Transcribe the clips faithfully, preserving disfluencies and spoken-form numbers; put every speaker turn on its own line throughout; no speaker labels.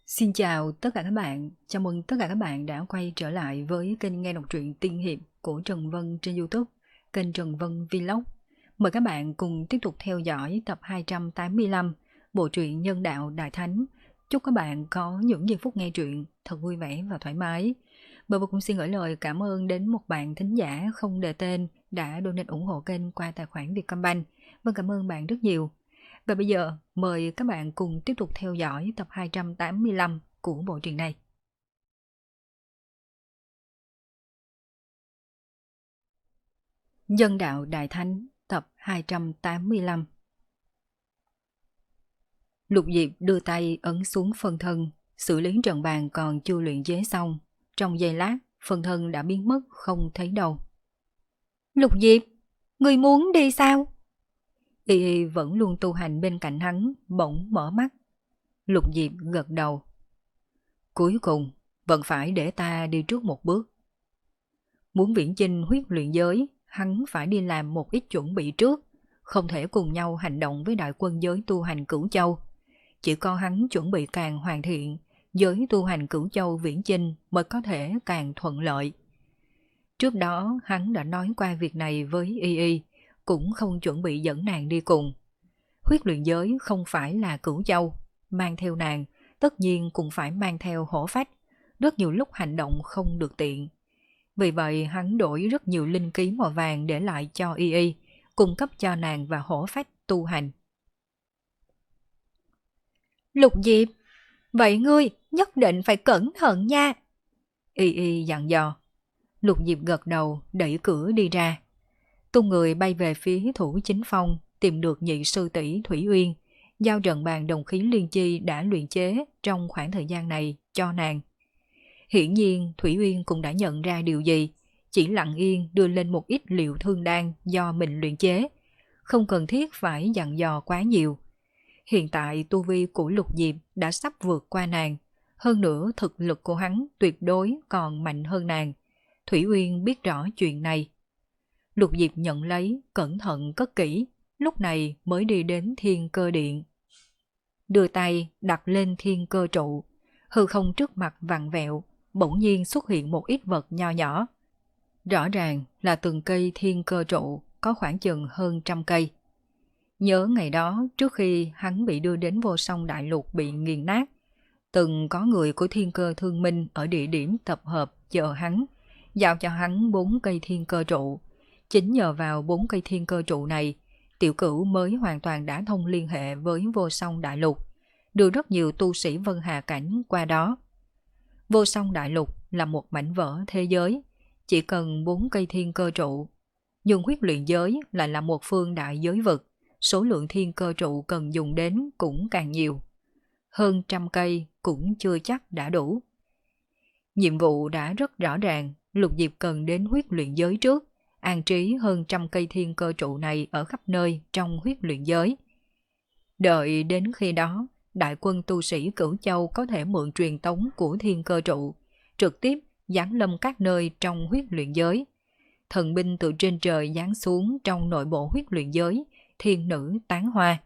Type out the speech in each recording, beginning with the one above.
Xin chào tất cả các bạn, chào mừng tất cả các bạn đã quay trở lại với kênh nghe đọc truyện tiên hiệp của Trần Vân trên YouTube, kênh Trần Vân Vlog. Mời các bạn cùng tiếp tục theo dõi tập hai trăm tám mươi lăm bộ truyện Nhân đạo Đại Thánh. Chúc các bạn có những giây phút nghe truyện thật vui vẻ và thoải mái. Bờ cũng xin gửi lời cảm ơn đến một bạn thính giả không đề tên đã donate ủng hộ kênh qua tài khoản Vietcombank. Vâng, cảm ơn bạn rất nhiều. Và bây giờ, mời các bạn cùng tiếp tục theo dõi tập hai trăm tám mươi lăm của bộ truyện này. Nhân đạo Đại Thánh tập hai trăm tám mươi lăm. Lục Diệp đưa tay ấn xuống phân thân, xử lý trận bàn còn chưa luyện chế xong. Trong giây lát, phân thân đã biến mất không thấy đâu. Lục Diệp, người muốn đi sao? Y Y vẫn luôn tu hành bên cạnh hắn, bỗng mở mắt. Lục Diệp gật đầu. Cuối cùng, vẫn phải để ta đi trước một bước. Muốn viễn chinh huyết luyện giới, hắn phải đi làm một ít chuẩn bị trước, không thể cùng nhau hành động với đại quân giới tu hành Cửu Châu. Chỉ có hắn chuẩn bị càng hoàn thiện, giới tu hành Cửu Châu viễn chinh mới có thể càng thuận lợi. Trước đó hắn đã nói qua việc này với Y Y, cũng không chuẩn bị dẫn nàng đi cùng. Huyết luyện giới không phải là Cửu Châu, mang theo nàng tất nhiên cũng phải mang theo hổ phách, rất nhiều lúc hành động không được tiện. Vì vậy hắn đổi rất nhiều linh khí màu vàng để lại cho Y Y, cung cấp cho nàng và hổ phách tu hành. Lục Diệp, vậy ngươi nhất định phải cẩn thận nha. Y Y dặn dò. Lục Diệp gật đầu, đẩy cửa đi ra. Tung người bay về phía thủ chính phong, tìm được nhị sư tỷ Thủy Uyên, giao trận bàn đồng khí liên chi đã luyện chế trong khoảng thời gian này cho nàng. Hiển nhiên Thủy Uyên cũng đã nhận ra điều gì, chỉ lặng yên đưa lên một ít liệu thương đan do mình luyện chế, không cần thiết phải dặn dò quá nhiều. Hiện tại tu vi của Lục Diệp đã sắp vượt qua nàng, hơn nữa thực lực của hắn tuyệt đối còn mạnh hơn nàng. Thủy Uyên biết rõ chuyện này. Lục Diệp nhận lấy, cẩn thận cất kỹ, lúc này mới đi đến Thiên Cơ Điện. Đưa tay đặt lên thiên cơ trụ, hư không trước mặt vặn vẹo, bỗng nhiên xuất hiện một ít vật nho nhỏ. Rõ ràng là từng cây thiên cơ trụ, có khoảng chừng hơn trăm cây. Nhớ ngày đó trước khi hắn bị đưa đến Vô Song Đại Lục bị nghiền nát, từng có người của Thiên Cơ Thương Minh ở địa điểm tập hợp chờ hắn, giao cho hắn bốn cây thiên cơ trụ. Chính nhờ vào bốn cây thiên cơ trụ này, Tiểu Cửu mới hoàn toàn đã thông liên hệ với Vô Song Đại Lục, đưa rất nhiều tu sĩ Vân Hà Cảnh qua đó. Vô Song Đại Lục là một mảnh vỡ thế giới, chỉ cần bốn cây thiên cơ trụ. Nhưng huyết luyện giới lại là một phương đại giới vực, số lượng thiên cơ trụ cần dùng đến cũng càng nhiều. Hơn trăm cây cũng chưa chắc đã đủ. Nhiệm vụ đã rất rõ ràng, Lục Diệp cần đến huyết luyện giới trước, an trí hơn trăm cây thiên cơ trụ này ở khắp nơi trong huyết luyện giới. Đợi đến khi đó, đại quân tu sĩ Cửu Châu có thể mượn truyền tống của thiên cơ trụ, trực tiếp giáng lâm các nơi trong huyết luyện giới. Thần binh từ trên trời giáng xuống trong nội bộ huyết luyện giới, thiên nữ tán hoa.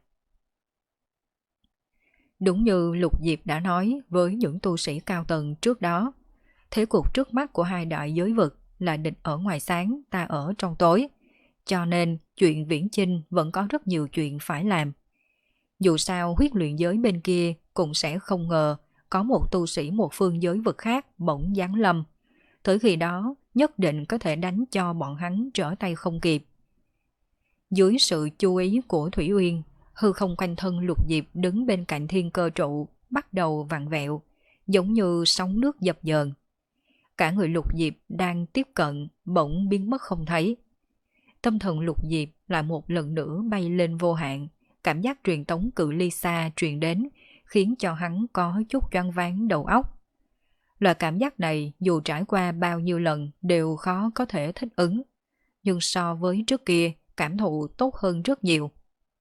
Đúng như Lục Diệp đã nói với những tu sĩ cao tầng trước đó, thế cục trước mắt của hai đại giới vực là địch ở ngoài sáng, ta ở trong tối. Cho nên chuyện viễn chinh vẫn có rất nhiều chuyện phải làm. Dù sao huyết luyện giới bên kia cũng sẽ không ngờ có một tu sĩ một phương giới vực khác bỗng giáng lâm. Tới khi đó nhất định có thể đánh cho bọn hắn trở tay không kịp. Dưới sự chú ý của Thủy Uyên, hư không quanh thân Lục Diệp đứng bên cạnh thiên cơ trụ bắt đầu vặn vẹo, giống như sóng nước dập dờn. Cả người Lục Diệp đang tiếp cận bỗng biến mất không thấy. Tâm thần Lục Diệp lại một lần nữa bay lên vô hạn, cảm giác truyền tống cự ly xa truyền đến khiến cho hắn có chút choáng váng đầu óc. Loại cảm giác này dù trải qua bao nhiêu lần đều khó có thể thích ứng, nhưng so với trước kia cảm thụ tốt hơn rất nhiều.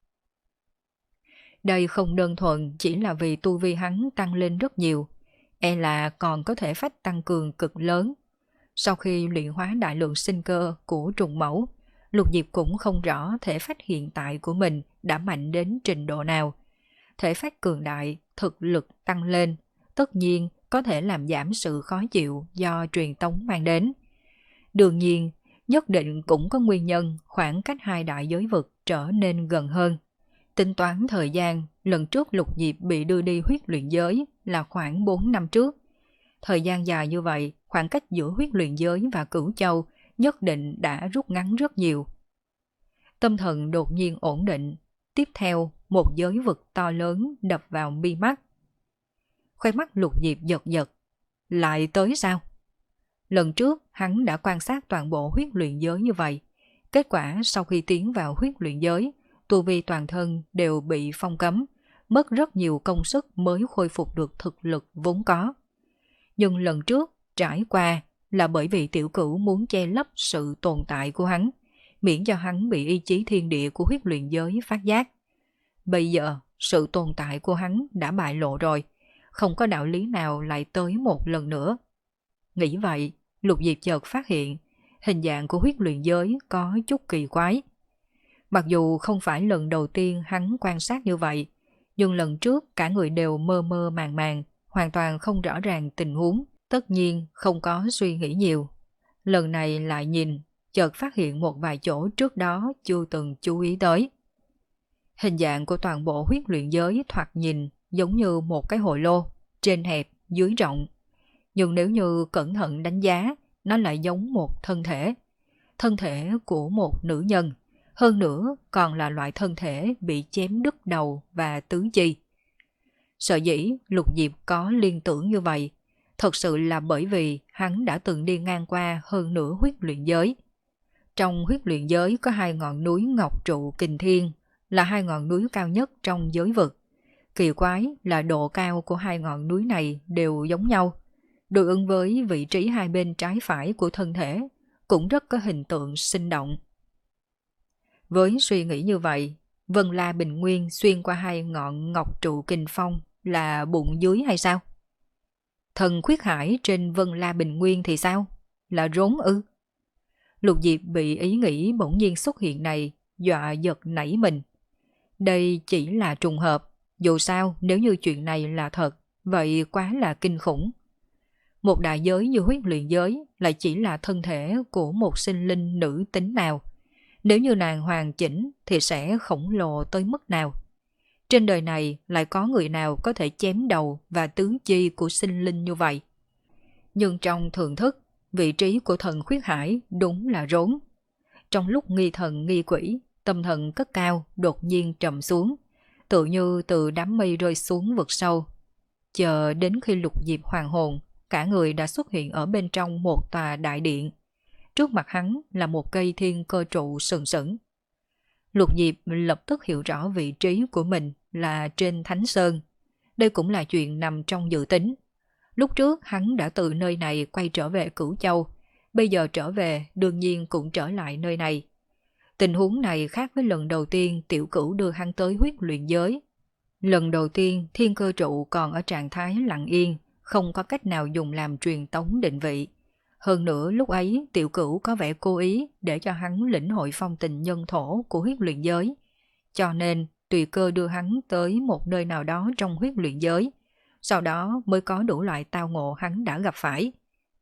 Đây không đơn thuần chỉ là vì tu vi hắn tăng lên rất nhiều, e là còn có thể phách tăng cường cực lớn. Sau khi luyện hóa đại lượng sinh cơ của trùng mẫu, Lục Diệp cũng không rõ thể phách hiện tại của mình đã mạnh đến trình độ nào. Thể phách cường đại, thực lực tăng lên, tất nhiên có thể làm giảm sự khó chịu do truyền tống mang đến. Đương nhiên, nhất định cũng có nguyên nhân khoảng cách hai đại giới vực trở nên gần hơn. Tính toán thời gian, lần trước Lục Diệp bị đưa đi huyết luyện giới là khoảng bốn năm trước. Thời gian dài như vậy, khoảng cách giữa huyết luyện giới và Cửu Châu nhất định đã rút ngắn rất nhiều. Tâm thần đột nhiên ổn định, tiếp theo một giới vực to lớn đập vào mi mắt. Khoe mắt Lục Diệp giật giật, lại tới sao? Lần trước hắn đã quan sát toàn bộ huyết luyện giới như vậy, kết quả sau khi tiến vào huyết luyện giới, tu vi toàn thân đều bị phong cấm, mất rất nhiều công sức mới khôi phục được thực lực vốn có. Nhưng lần trước trải qua là bởi vì tiểu cửu muốn che lấp sự tồn tại của hắn, miễn cho hắn bị ý chí thiên địa của huyết luyện giới phát giác. Bây giờ sự tồn tại của hắn đã bại lộ rồi, không có đạo lý nào lại tới một lần nữa. Nghĩ vậy, Lục Diệp chợt phát hiện hình dạng của huyết luyện giới có chút kỳ quái. Mặc dù không phải lần đầu tiên hắn quan sát như vậy, nhưng lần trước cả người đều mơ mơ màng màng, hoàn toàn không rõ ràng tình huống, tất nhiên không có suy nghĩ nhiều. Lần này lại nhìn, chợt phát hiện một vài chỗ trước đó chưa từng chú ý tới. Hình dạng của toàn bộ huyết luyện giới thoạt nhìn giống như một cái hồ lô, trên hẹp, dưới rộng. Nhưng nếu như cẩn thận đánh giá, nó lại giống một thân thể. Thân thể của một nữ nhân, hơn nữa còn là loại thân thể bị chém đứt đầu và tứ chi. Sở dĩ Lục Diệp có liên tưởng như vậy, thật sự là bởi vì hắn đã từng đi ngang qua hơn nửa huyết luyện giới. Trong huyết luyện giới có hai ngọn núi Ngọc Trụ Kình Thiên, là hai ngọn núi cao nhất trong giới vực. Kỳ quái là độ cao của hai ngọn núi này đều giống nhau, đối ứng với vị trí hai bên trái phải của thân thể, cũng rất có hình tượng sinh động. Với suy nghĩ như vậy, Vân La Bình Nguyên xuyên qua hai ngọn Ngọc Trụ Kình Phong là bụng dưới hay sao? Thần Khuyết Hải trên Vân La Bình Nguyên thì sao? Là rốn ư? Lục Diệp bị ý nghĩ bỗng nhiên xuất hiện này dọa giật nảy mình. Đây chỉ là trùng hợp, dù sao nếu như chuyện này là thật, vậy quá là kinh khủng. Một đại giới như huyết luyện giới lại chỉ là thân thể của một sinh linh nữ tính nào. Nếu như nàng hoàn chỉnh thì sẽ khổng lồ tới mức nào. Trên đời này lại có người nào có thể chém đầu và tứ chi của sinh linh như vậy. Nhưng trong thường thức, vị trí của thần Khuyết Hải đúng là rốn. Trong lúc nghi thần nghi quỷ, tâm thần cất cao đột nhiên trầm xuống, tự như từ đám mây rơi xuống vực sâu. Chờ đến khi Lục Diệp hoàn hồn, cả người đã xuất hiện ở bên trong một tòa đại điện. Trước mặt hắn là một cây thiên cơ trụ sừng sững. Lục Diệp lập tức hiểu rõ vị trí của mình là trên Thánh Sơn. Đây cũng là chuyện nằm trong dự tính. Lúc trước hắn đã từ nơi này quay trở về Cửu Châu, bây giờ trở về đương nhiên cũng trở lại nơi này. Tình huống này khác với lần đầu tiên Tiểu Cửu đưa hắn tới huyết luyện giới. Lần đầu tiên thiên cơ trụ còn ở trạng thái lặng yên, không có cách nào dùng làm truyền tống định vị. Hơn nữa lúc ấy Tiểu Cửu có vẻ cố ý để cho hắn lĩnh hội phong tình nhân thổ của huyết luyện giới. Cho nên tùy cơ đưa hắn tới một nơi nào đó trong huyết luyện giới, sau đó mới có đủ loại tao ngộ hắn đã gặp phải.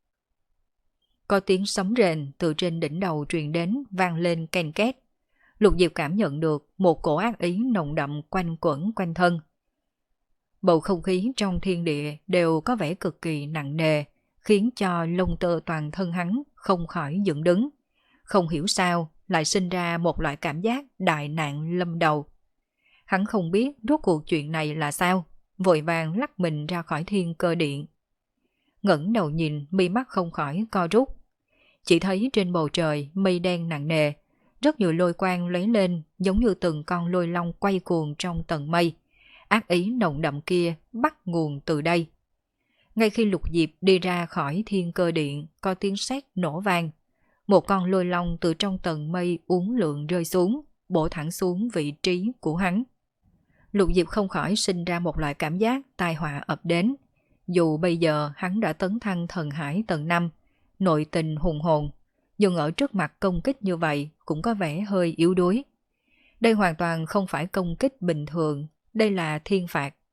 Có tiếng sấm rền từ trên đỉnh đầu truyền đến vang lên ken két. Lục Diệp cảm nhận được một cổ ác ý nồng đậm quanh quẩn quanh thân. Bầu không khí trong thiên địa đều có vẻ cực kỳ nặng nề, khiến cho lông tơ toàn thân hắn không khỏi dựng đứng. Không hiểu sao lại sinh ra một loại cảm giác đại nạn lâm đầu. Hắn không biết rốt cuộc chuyện này là sao, vội vàng lắc mình ra khỏi thiên cơ điện. Ngẩng đầu nhìn, mi mắt không khỏi co rút. Chỉ thấy trên bầu trời mây đen nặng nề, rất nhiều lôi quang lóe lên giống như từng con lôi long quay cuồng trong tầng mây. Ác ý nồng đậm kia bắt nguồn từ đây. Ngay khi Lục Diệp đi ra khỏi thiên cơ điện, có tiếng sét nổ vang. Một con lôi long từ trong tầng mây uốn lượn rơi xuống, bổ thẳng xuống vị trí của hắn. Lục Diệp không khỏi sinh ra một loại cảm giác tai họa ập đến. Dù bây giờ hắn đã tấn thăng thần hải tầng năm, nội tình hùng hồn, nhưng ở trước mặt công kích như vậy cũng có vẻ hơi yếu đuối. Đây hoàn toàn không phải công kích bình thường, đây là thiên phạt.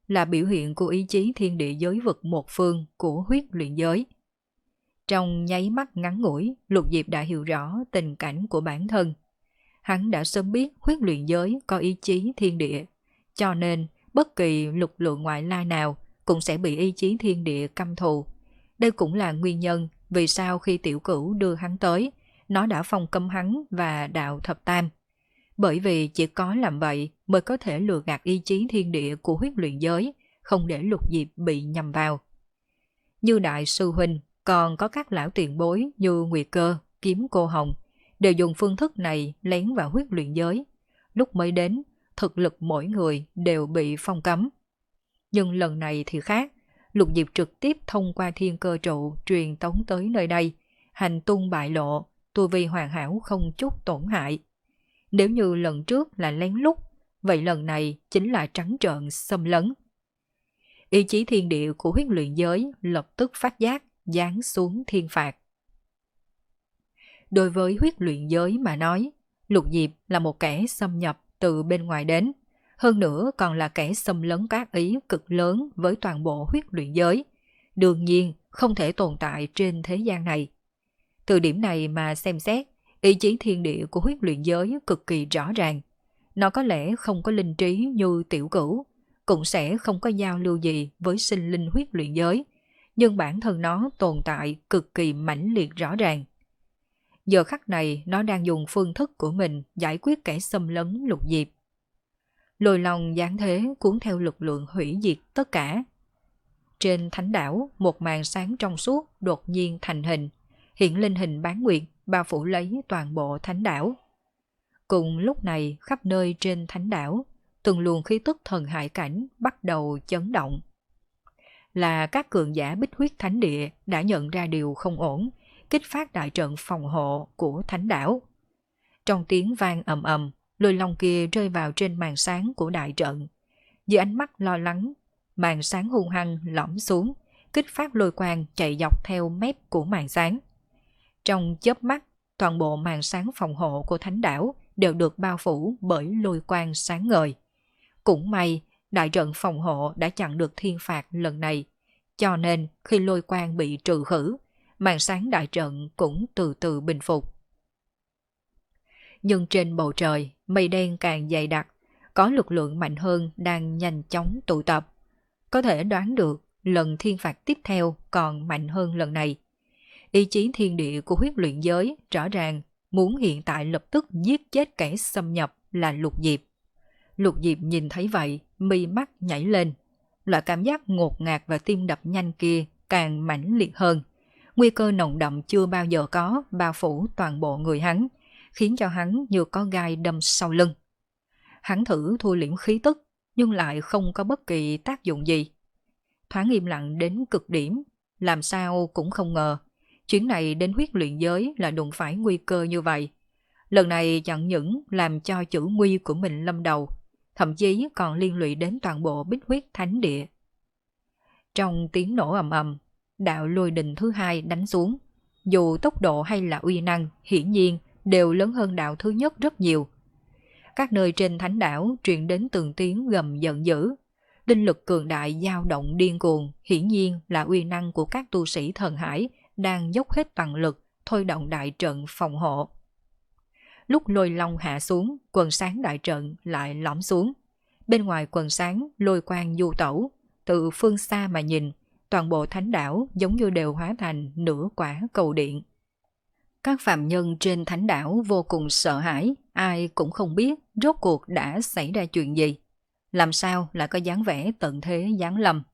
là biểu hiện của ý chí thiên địa giới vực một phương của huyết luyện giới. Trong nháy mắt ngắn ngủi, Lục Diệp đã hiểu rõ tình cảnh của bản thân. Hắn đã sớm biết huyết luyện giới có ý chí thiên địa, cho nên bất kỳ lực lượng ngoại lai nào cũng sẽ bị ý chí thiên địa căm thù. Đây cũng là nguyên nhân vì sao khi Tiểu Cửu đưa hắn tới, nó đã phong cấm hắn và đạo thập tam. Bởi vì chỉ có làm vậy mới có thể lừa gạt ý chí thiên địa của huyết luyện giới, không để Lục Diệp bị nhầm vào. Như Đại sư huynh, còn có các lão tiền bối như Nguyệt Cơ, Kiếm Cô Hồng, đều dùng phương thức này lén vào huyết luyện giới. Lúc mới đến, thực lực mỗi người đều bị phong cấm. Nhưng lần này thì khác, Lục Diệp trực tiếp thông qua thiên cơ trụ truyền tống tới nơi đây, hành tung bại lộ, tu vi hoàn hảo không chút tổn hại. Nếu như lần trước là lén lút, vậy lần này chính là trắng trợn xâm lấn. Ý chí thiên địa của huyết luyện giới lập tức phát giác, giáng xuống thiên phạt. Đối với huyết luyện giới mà nói, Lục Diệp là một kẻ xâm nhập từ bên ngoài đến, hơn nữa còn là kẻ xâm lấn các ý cực lớn với toàn bộ huyết luyện giới, đương nhiên không thể tồn tại trên thế gian này. Từ điểm này mà xem xét, ý chí thiên địa của huyết luyện giới cực kỳ rõ ràng. Nó có lẽ không có linh trí như Tiểu Cửu, cũng sẽ không có giao lưu gì với sinh linh huyết luyện giới, nhưng bản thân nó tồn tại cực kỳ mãnh liệt rõ ràng. Giờ khắc này nó đang dùng phương thức của mình giải quyết kẻ xâm lấn Lục Diệp. Lôi long giáng thế cuốn theo lực lượng hủy diệt tất cả. Trên thánh đảo, một màn sáng trong suốt đột nhiên thành hình, hiện lên hình bán nguyệt bao phủ lấy toàn bộ thánh đảo. Cùng lúc này khắp nơi trên thánh đảo, từng luồng khí tức thần hải cảnh bắt đầu chấn động. Là các cường giả bích huyết thánh địa đã nhận ra điều không ổn, kích phát đại trận phòng hộ của thánh đảo. Trong tiếng vang ầm ầm, lôi long kia rơi vào trên màn sáng của đại trận. Dưới ánh mắt lo lắng, màn sáng hung hăng lõm xuống, kích phát lôi quang chạy dọc theo mép của màn sáng. Trong chớp mắt, toàn bộ màn sáng phòng hộ của thánh đảo đều được bao phủ bởi lôi quang sáng ngời. Cũng may, đại trận phòng hộ đã chặn được thiên phạt lần này, cho nên khi lôi quang bị trừ khử, màn sáng đại trận cũng từ từ bình phục. Nhưng trên bầu trời, mây đen càng dày đặc, có lực lượng mạnh hơn đang nhanh chóng tụ tập. Có thể đoán được lần thiên phạt tiếp theo còn mạnh hơn lần này. Ý chí thiên địa của huyết luyện giới rõ ràng muốn hiện tại lập tức giết chết kẻ xâm nhập là Lục Diệp. Lục Diệp nhìn thấy vậy, mi mắt nhảy lên. Loại cảm giác ngột ngạt và tim đập nhanh kia càng mãnh liệt hơn. Nguy cơ nồng đậm chưa bao giờ có bao phủ toàn bộ người hắn, khiến cho hắn như có gai đâm sau lưng. Hắn thử thu liễm khí tức, nhưng lại không có bất kỳ tác dụng gì. Thoáng im lặng đến cực điểm, làm sao cũng không ngờ. Chuyến này đến huyết luyện giới là đụng phải nguy cơ như vậy. Lần này chẳng những làm cho chữ nguy của mình lâm đầu, thậm chí còn liên lụy đến toàn bộ bích huyết thánh địa. Trong tiếng nổ ầm ầm, đạo lôi đình thứ hai đánh xuống. Dù tốc độ hay là uy năng, hiển nhiên đều lớn hơn đạo thứ nhất rất nhiều. Các nơi trên thánh đảo truyền đến từng tiếng gầm giận dữ. Linh lực cường đại dao động điên cuồng, hiển nhiên là uy năng của các tu sĩ thần hải đang dốc hết toàn lực thôi động đại trận phòng hộ. Lúc lôi long hạ xuống, quần sáng đại trận lại lõm xuống. Bên ngoài quần sáng lôi quang du tẩu, từ phương xa mà nhìn, toàn bộ thánh đảo giống như đều hóa thành nửa quả cầu điện. Các phạm nhân trên thánh đảo vô cùng sợ hãi, ai cũng không biết rốt cuộc đã xảy ra chuyện gì. Làm sao lại có dáng vẻ tận thế giáng lâm.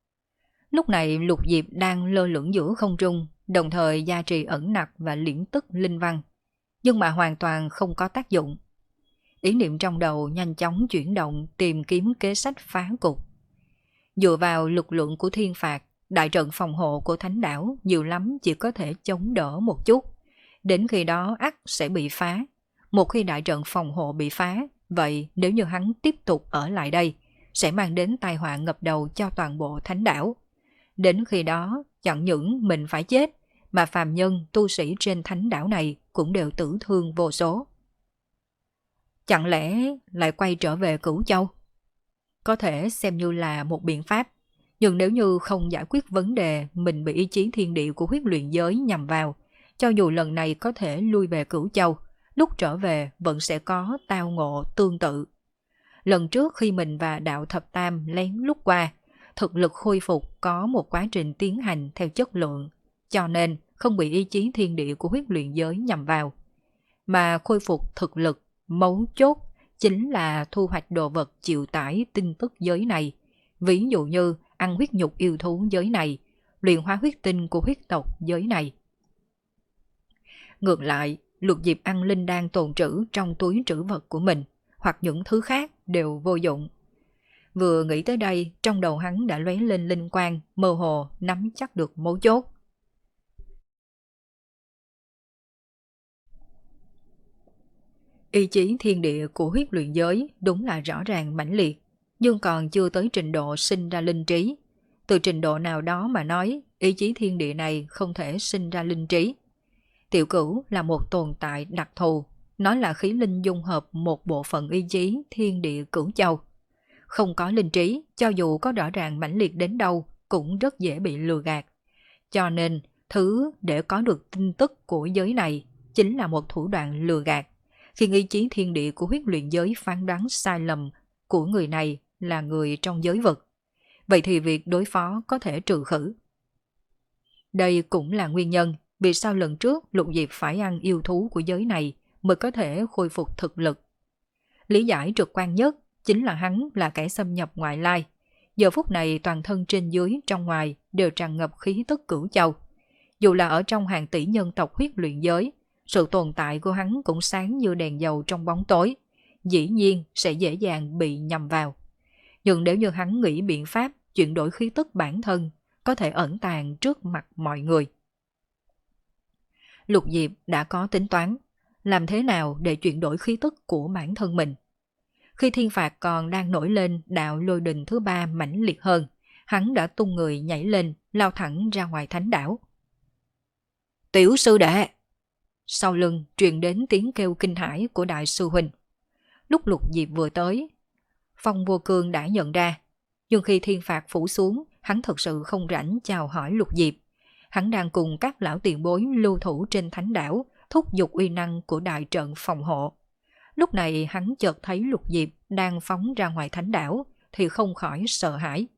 Lúc này Lục Diệp đang lơ lửng giữa không trung, đồng thời gia trì ẩn nặc và liễm tức linh văn, nhưng mà hoàn toàn không có tác dụng. Ý niệm trong đầu nhanh chóng chuyển động tìm kiếm kế sách phá cục. Dựa vào lực lượng của thiên phạt, đại trận phòng hộ của thánh đảo nhiều lắm chỉ có thể chống đỡ một chút. Đến khi đó ắt sẽ bị phá. Một khi đại trận phòng hộ bị phá, vậy nếu như hắn tiếp tục ở lại đây, sẽ mang đến tai họa ngập đầu cho toàn bộ thánh đảo. Đến khi đó, chẳng những mình phải chết, mà phàm nhân, tu sĩ trên thánh đảo này cũng đều tử thương vô số. Chẳng lẽ lại quay trở về Cửu Châu? có thể xem như là một biện pháp. Nhưng nếu như không giải quyết vấn đề mình bị ý chí thiên địa của huyết luyện giới nhằm vào, cho dù lần này có thể lui về Cửu Châu, lúc trở về vẫn sẽ có tao ngộ tương tự. Lần trước khi mình và đạo thập tam lén lút qua, thực lực khôi phục có một quá trình tiến hành theo chất lượng, cho nên không bị ý chí thiên địa của huyết luyện giới nhằm vào. Mà khôi phục thực lực, mấu chốt chính là thu hoạch đồ vật chịu tải tin tức giới này. Ví dụ như ăn huyết nhục yêu thú giới này, luyện hóa huyết tinh của huyết tộc giới này. Ngược lại, Lục Diệp ăn linh đan tồn trữ trong túi trữ vật của mình, hoặc những thứ khác đều vô dụng. Vừa nghĩ tới đây, trong đầu hắn đã lóe lên linh quang, mơ hồ nắm chắc được mấu chốt. Ý chí thiên địa của huyết luyện giới đúng là rõ ràng mãnh liệt, nhưng còn chưa tới trình độ sinh ra linh trí. Từ trình độ nào đó mà nói, ý chí thiên địa này không thể sinh ra linh trí. Tiểu Cửu là một tồn tại đặc thù, nó là khí linh dung hợp một bộ phận ý chí thiên địa Cửu Châu. Không có linh trí, cho dù có rõ ràng mãnh liệt đến đâu, cũng rất dễ bị lừa gạt. Cho nên, thứ để có được tin tức của giới này chính là một thủ đoạn lừa gạt, khi ý chí thiên địa của huyết luyện giới phán đoán sai lầm của người này là người trong giới vực. Vậy thì việc đối phó có thể trừ khử. Đây cũng là nguyên nhân vì sao lần trước Lục Diệp phải ăn yêu thú của giới này mới có thể khôi phục thực lực. Lý giải trực quan nhất chính là hắn là kẻ xâm nhập ngoại lai. Giờ phút này toàn thân trên dưới trong ngoài đều tràn ngập khí tức Cửu Châu. Dù là ở trong hàng tỷ nhân tộc huyết luyện giới, sự tồn tại của hắn cũng sáng như đèn dầu trong bóng tối, dĩ nhiên sẽ dễ dàng bị nhầm vào. Nhưng nếu như hắn nghĩ biện pháp chuyển đổi khí tức bản thân, có thể ẩn tàng trước mặt mọi người. Lục Diệp đã có tính toán, làm thế nào để chuyển đổi khí tức của bản thân mình. Khi thiên phạt còn đang nổi lên đạo lôi đình thứ ba mãnh liệt hơn, hắn đã tung người nhảy lên, lao thẳng ra ngoài thánh đảo. Tiểu sư đệ! Sau lưng truyền đến tiếng kêu kinh hãi của đại sư huynh. Lúc Lục Diệp vừa tới, Phong Vô Cương đã nhận ra, nhưng khi thiên phạt phủ xuống, hắn thật sự không rảnh chào hỏi Lục Diệp. Hắn đang cùng các lão tiền bối lưu thủ trên thánh đảo, thúc giục uy năng của đại trận phòng hộ. Lúc này hắn chợt thấy Lục Diệp đang phóng ra ngoài thánh đảo, thì không khỏi sợ hãi.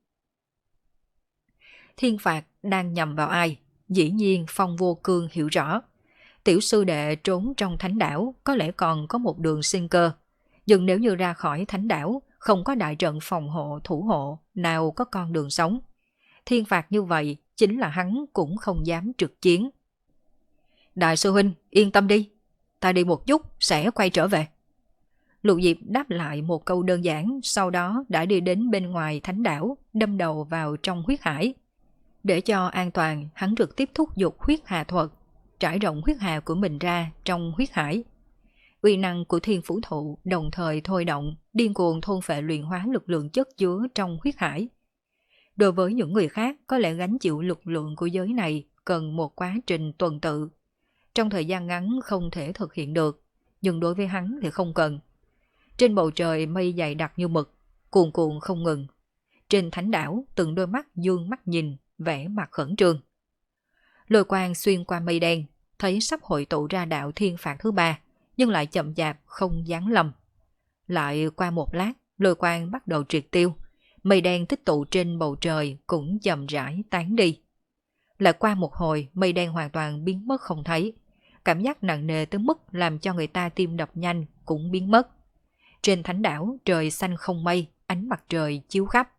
Thiên phạt đang nhằm vào ai? Dĩ nhiên Phong Vô Cương hiểu rõ. Tiểu sư đệ trốn trong thánh đảo có lẽ còn có một đường sinh cơ. Nhưng nếu như ra khỏi thánh đảo, không có đại trận phòng hộ thủ hộ, nào có con đường sống. Thiên phạt như vậy, chính là hắn cũng không dám trực chiến. Đại sư huynh, yên tâm đi. Ta đi một chút, sẽ quay trở về. Lục Diệp đáp lại một câu đơn giản, sau đó đã đi đến bên ngoài thánh đảo, đâm đầu vào trong huyết hải. Để cho an toàn, hắn trực tiếp thúc giục huyết hà thuật, trải rộng huyết hà của mình ra trong huyết hải. Uy năng của thiên phủ thụ đồng thời thôi động, điên cuồng thôn phệ luyện hóa lực lượng chất chứa trong huyết hải. Đối với những người khác, có lẽ gánh chịu lực lượng của giới này cần một quá trình tuần tự. Trong thời gian ngắn không thể thực hiện được, nhưng đối với hắn thì không cần. Trên bầu trời mây dày đặc như mực, cuồn cuộn không ngừng. Trên thánh đảo, từng đôi mắt dương mắt nhìn, vẻ mặt khẩn trương. Lôi quang xuyên qua mây đen, thấy sắp hội tụ ra đạo thiên phạt thứ ba, nhưng lại chậm chạp không giáng lâm. Lại qua một lát, lôi quang bắt đầu triệt tiêu, mây đen tích tụ trên bầu trời cũng chậm rãi tán đi. Lại qua một hồi, mây đen hoàn toàn biến mất không thấy. Cảm giác nặng nề tới mức làm cho người ta tim đập nhanh cũng biến mất. Trên thánh đảo, trời xanh không mây, ánh mặt trời chiếu khắp.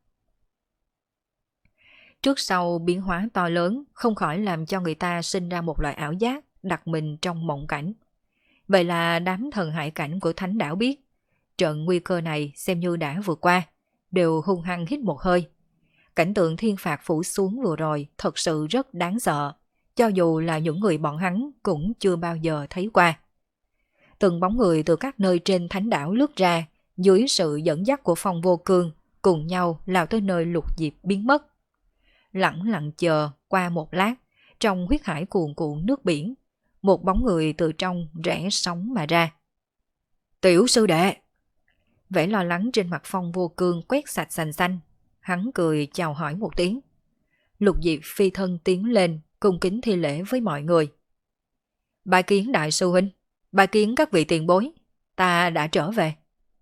Trước sau biến hóa to lớn, không khỏi làm cho người ta sinh ra một loại ảo giác, đặt mình trong mộng cảnh. Vậy là đám thần hải cảnh của thánh đảo biết, trận nguy cơ này xem như đã vượt qua, đều hung hăng hít một hơi. Cảnh tượng thiên phạt phủ xuống vừa rồi thật sự rất đáng sợ, cho dù là những người bọn hắn cũng chưa bao giờ thấy qua. Từng bóng người từ các nơi trên thánh đảo lướt ra, dưới sự dẫn dắt của Phong Vô Cương, cùng nhau lao tới nơi Lục Diệp biến mất. Lặng lặng chờ, qua một lát, trong huyết hải cuồn cuộn nước biển, một bóng người từ trong rẽ sóng mà ra. Tiểu sư đệ! Vẻ lo lắng trên mặt Phong Vô Cương quét sạch sành xanh. Hắn cười chào hỏi một tiếng. Lục Diệp phi thân tiến lên, cung kính thi lễ với mọi người. Bài kiến đại sư huynh, bài kiến các vị tiền bối, ta đã trở về.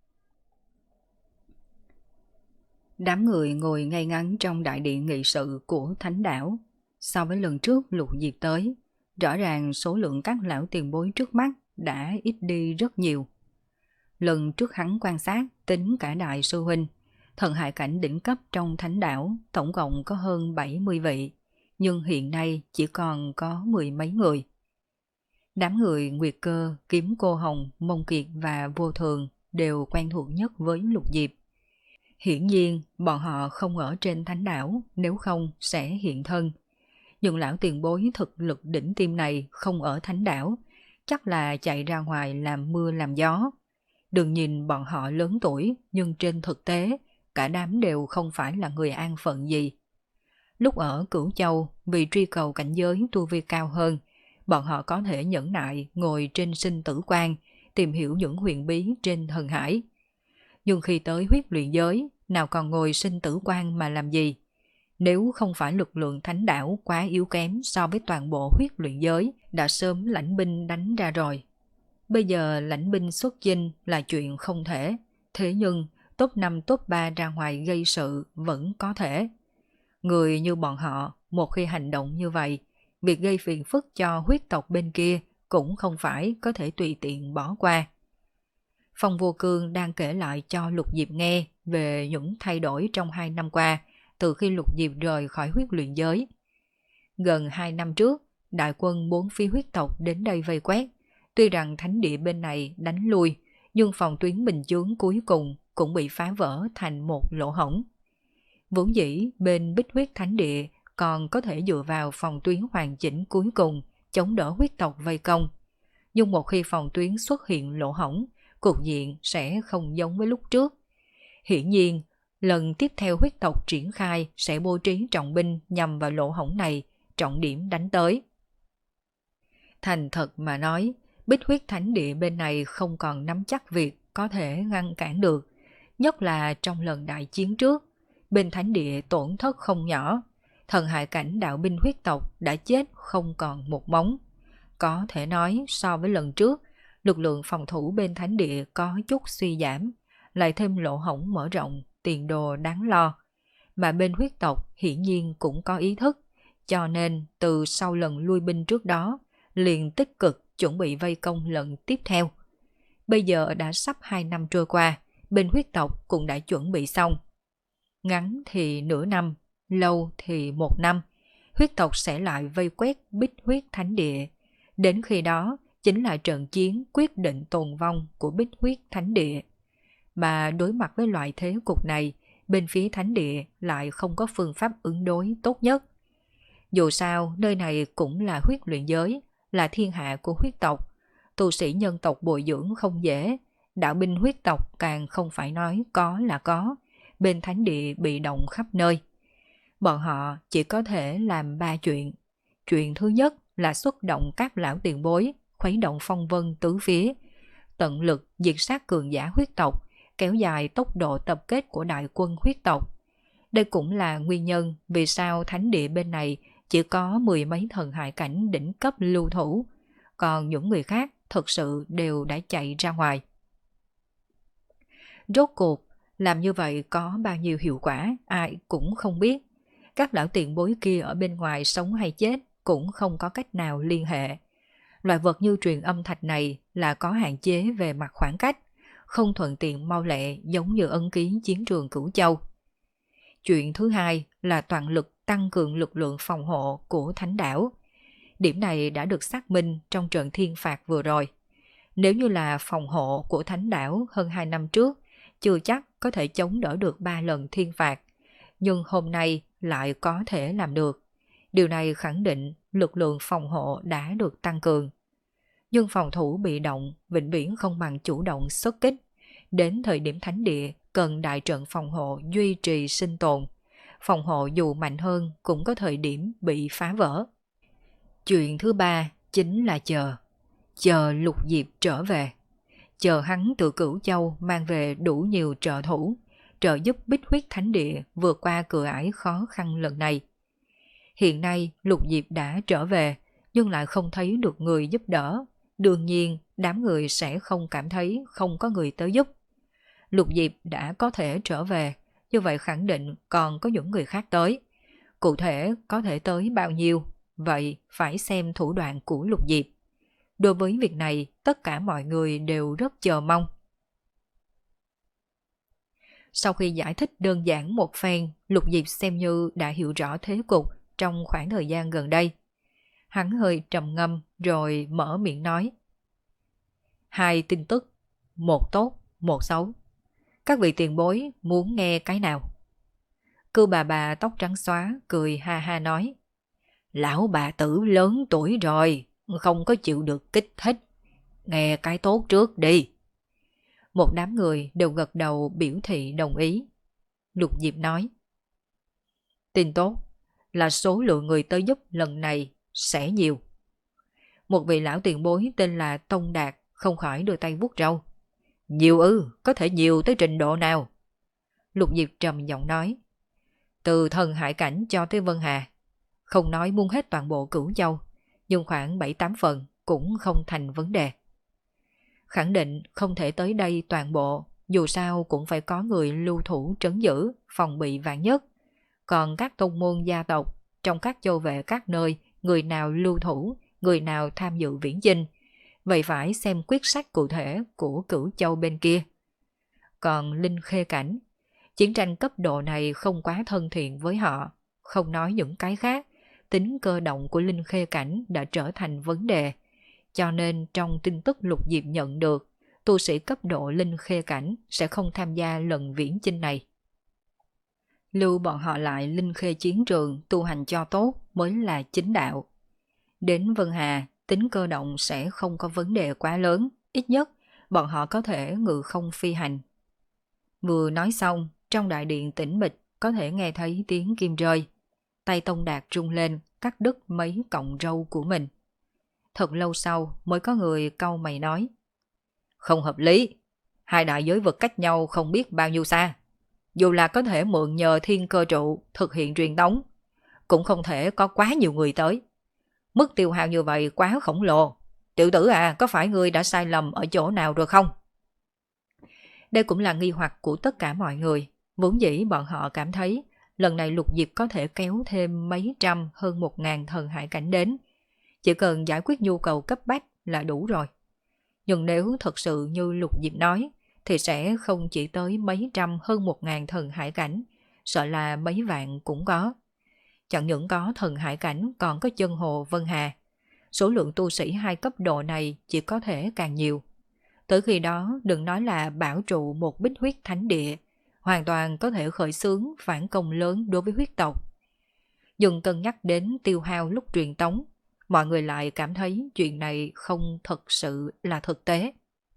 Đám người ngồi ngay ngắn trong đại điện nghị sự của Thánh Đảo. So với lần trước Lục Diệp tới, rõ ràng số lượng các lão tiền bối trước mắt đã ít đi rất nhiều. Lần trước hắn quan sát tính cả đại sư huynh, thần hại cảnh đỉnh cấp trong Thánh Đảo tổng cộng có hơn bảy mươi vị, nhưng hiện nay chỉ còn có mười mấy người. Đám người Nguyệt Cơ, Kiếm Cô Hồng, Mông Kiệt và Vô Thường đều quen thuộc nhất với Lục Diệp. Hiển nhiên bọn họ không ở trên Thánh Đảo, nếu không sẽ hiện thân. Nhưng lão tiền bối thực lực đỉnh tim này không ở Thánh Đảo, chắc là chạy ra ngoài làm mưa làm gió. Đừng nhìn bọn họ lớn tuổi, nhưng trên thực tế, cả đám đều không phải là người an phận gì. Lúc ở Cửu Châu, vì truy cầu cảnh giới tu vi cao hơn, bọn họ có thể nhẫn nại ngồi trên sinh tử quan, tìm hiểu những huyền bí trên thần hải. Nhưng khi tới huyết luyện giới, nào còn ngồi sinh tử quan mà làm gì? Nếu không phải lực lượng Thánh Đảo quá yếu kém so với toàn bộ huyết luyện giới, đã sớm lãnh binh đánh ra rồi. Bây giờ lãnh binh xuất chinh là chuyện không thể, thế nhưng top năm top ba ra ngoài gây sự vẫn có thể. Người như bọn họ, một khi hành động như vậy, việc gây phiền phức cho huyết tộc bên kia cũng không phải có thể tùy tiện bỏ qua. Phong Vô Cương đang kể lại cho Lục Diệp nghe về những thay đổi trong hai năm qua, từ khi Lục Diệp rời khỏi huyết luyện giới. Gần hai năm trước, đại quân bốn phía huyết tộc đến đây vây quét. Tuy rằng thánh địa bên này đánh lui, nhưng phòng tuyến bình chướng cuối cùng cũng bị phá vỡ thành một lỗ hổng. Vốn dĩ bên Bích Huyết Thánh Địa còn có thể dựa vào phòng tuyến hoàn chỉnh cuối cùng chống đỡ huyết tộc vây công. Nhưng một khi phòng tuyến xuất hiện lỗ hổng, cục diện sẽ không giống với lúc trước. Hiển nhiên, lần tiếp theo huyết tộc triển khai sẽ bố trí trọng binh nhằm vào lỗ hổng này, trọng điểm đánh tới. Thành thật mà nói, Bích Huyết Thánh Địa bên này không còn nắm chắc việc có thể ngăn cản được, nhất là trong lần đại chiến trước, bên Thánh Địa tổn thất không nhỏ, thần hại cảnh đạo binh huyết tộc đã chết không còn một móng. Có thể nói so với lần trước, lực lượng phòng thủ bên Thánh Địa có chút suy giảm, lại thêm lỗ hổng mở rộng, tiền đồ đáng lo. Mà bên huyết tộc hiển nhiên cũng có ý thức, cho nên từ sau lần lui binh trước đó, liền tích cực chuẩn bị vây công lần tiếp theo. Bây giờ đã sắp hai năm trôi qua, bên huyết tộc cũng đã chuẩn bị xong. Ngắn thì nửa năm, lâu thì một năm, huyết tộc sẽ lại vây quét Bích Huyết Thánh Địa. Đến khi đó, chính là trận chiến quyết định tồn vong của Bích Huyết Thánh Địa. Mà đối mặt với loại thế cục này, bên phía Thánh Địa lại không có phương pháp ứng đối tốt nhất. Dù sao, nơi này cũng là huyết luyện giới, là thiên hạ của huyết tộc. Tu sĩ nhân tộc bồi dưỡng không dễ, đạo binh huyết tộc càng không phải nói có là có, bên Thánh Địa bị động khắp nơi. Bọn họ chỉ có thể làm ba chuyện. Chuyện thứ nhất là xuất động các lão tiền bối, khuấy động phong vân tứ phía, tận lực diệt sát cường giả huyết tộc, kéo dài tốc độ tập kết của đại quân huyết tộc. Đây cũng là nguyên nhân vì sao Thánh Địa bên này chỉ có mười mấy thần hại cảnh đỉnh cấp lưu thủ, còn những người khác thực sự đều đã chạy ra ngoài. Rốt cuộc, làm như vậy có bao nhiêu hiệu quả ai cũng không biết. Các lão tiền bối kia ở bên ngoài sống hay chết cũng không có cách nào liên hệ. Loại vật như truyền âm thạch này là có hạn chế về mặt khoảng cách, không thuận tiện mau lẹ giống như ấn ký chiến trường Cửu Châu. Chuyện thứ hai là toàn lực tăng cường lực lượng phòng hộ của Thánh Đảo. Điểm này đã được xác minh trong trận thiên phạt vừa rồi. Nếu như là phòng hộ của Thánh Đảo hơn hai năm trước, chưa chắc có thể chống đỡ được ba lần thiên phạt. Nhưng hôm nay lại có thể làm được. Điều này khẳng định lực lượng phòng hộ đã được tăng cường. Nhưng phòng thủ bị động vĩnh viễn không bằng chủ động xuất kích. Đến thời điểm Thánh Địa cần đại trận phòng hộ duy trì sinh tồn. Phòng hộ dù mạnh hơn cũng có thời điểm bị phá vỡ. Chuyện thứ ba chính là chờ. Chờ Lục Diệp trở về. chờ hắn từ Cửu Châu mang về đủ nhiều trợ thủ, trợ giúp Bích Huyết Thánh Địa vượt qua cửa ải khó khăn lần này. Hiện nay Lục Diệp đã trở về, nhưng lại không thấy được người giúp đỡ. Đương nhiên, đám người sẽ không cảm thấy không có người tới giúp. Lục Diệp đã có thể trở về, như vậy khẳng định còn có những người khác tới. Cụ thể có thể tới bao nhiêu, vậy phải xem thủ đoạn của Lục Diệp. Đối với việc này, tất cả mọi người đều rất chờ mong. Sau khi giải thích đơn giản một phen, Lục Diệp xem như đã hiểu rõ thế cục trong khoảng thời gian gần đây. Hắn hơi trầm ngâm rồi mở miệng nói. Hai tin tức, một tốt, một xấu. Các vị tiền bối muốn nghe cái nào? Cư bà bà tóc trắng xóa cười ha ha nói. Lão bà tử lớn tuổi rồi, không có chịu được kích thích. Nghe cái tốt trước đi. Một đám người đều gật đầu biểu thị đồng ý. Lục Diệp nói. Tin tốt là số lượng người tới giúp lần này sẽ nhiều. Một vị lão tiền bối tên là Tông Đạt không khỏi đưa tay vuốt râu. Nhiều ư, có thể nhiều tới trình độ nào? Lục Diệp trầm giọng nói. Từ thần hải cảnh cho tới Vân Hà, không nói muốn hết toàn bộ Cửu Châu, nhưng khoảng bảy tám phần cũng không thành vấn đề. Khẳng định không thể tới đây toàn bộ, dù sao cũng phải có người lưu thủ trấn giữ, phòng bị vạn nhất. Còn các tôn môn gia tộc, trong các châu vệ các nơi, người nào lưu thủ, người nào tham dự viễn chinh, vậy phải xem quyết sách cụ thể của Cửu Châu bên kia. Còn Linh Khê Cảnh, chiến tranh cấp độ này không quá thân thiện với họ, không nói những cái khác, tính cơ động của Linh Khê Cảnh đã trở thành vấn đề, cho nên trong tin tức Lục Diệp nhận được, tu sĩ cấp độ Linh Khê Cảnh sẽ không tham gia lần viễn chinh này. Lưu bọn họ lại Linh Khê chiến trường tu hành cho tốt mới là chính đạo. Đến Vân Hà, tính cơ động sẽ không có vấn đề quá lớn, ít nhất bọn họ có thể ngự không phi hành. Vừa nói xong, trong đại điện tĩnh mịch có thể nghe thấy tiếng kim rơi. Tay Tông Đạt rung lên, cắt đứt mấy cọng râu của mình. Thật lâu sau mới có người cau mày nói. Không hợp lý, hai đại giới vực cách nhau không biết bao nhiêu xa. Dù là có thể mượn nhờ thiên cơ trụ thực hiện truyền tống, cũng không thể có quá nhiều người tới. Mức tiêu hao như vậy quá khổng lồ. Tiểu tử à, có phải ngươi đã sai lầm ở chỗ nào rồi không? Đây cũng là nghi hoặc của tất cả mọi người. Vốn dĩ bọn họ cảm thấy lần này Lục Diệp có thể kéo thêm mấy trăm hơn một ngàn thần hải cảnh đến. Chỉ cần giải quyết nhu cầu cấp bách là đủ rồi. Nhưng nếu thật sự như Lục Diệp nói, thì sẽ không chỉ tới mấy trăm hơn một ngàn thần hải cảnh, sợ là mấy vạn cũng có. Chẳng những có thần hải cảnh còn có chân hồ Vân Hà. Số lượng tu sĩ hai cấp độ này chỉ có thể càng nhiều. Tới khi đó đừng nói là bảo trụ một Bích Huyết Thánh Địa, hoàn toàn có thể khởi xướng phản công lớn đối với huyết tộc. Nhưng cân nhắc đến tiêu hao lúc truyền tống, mọi người lại cảm thấy chuyện này không thật sự là thực tế.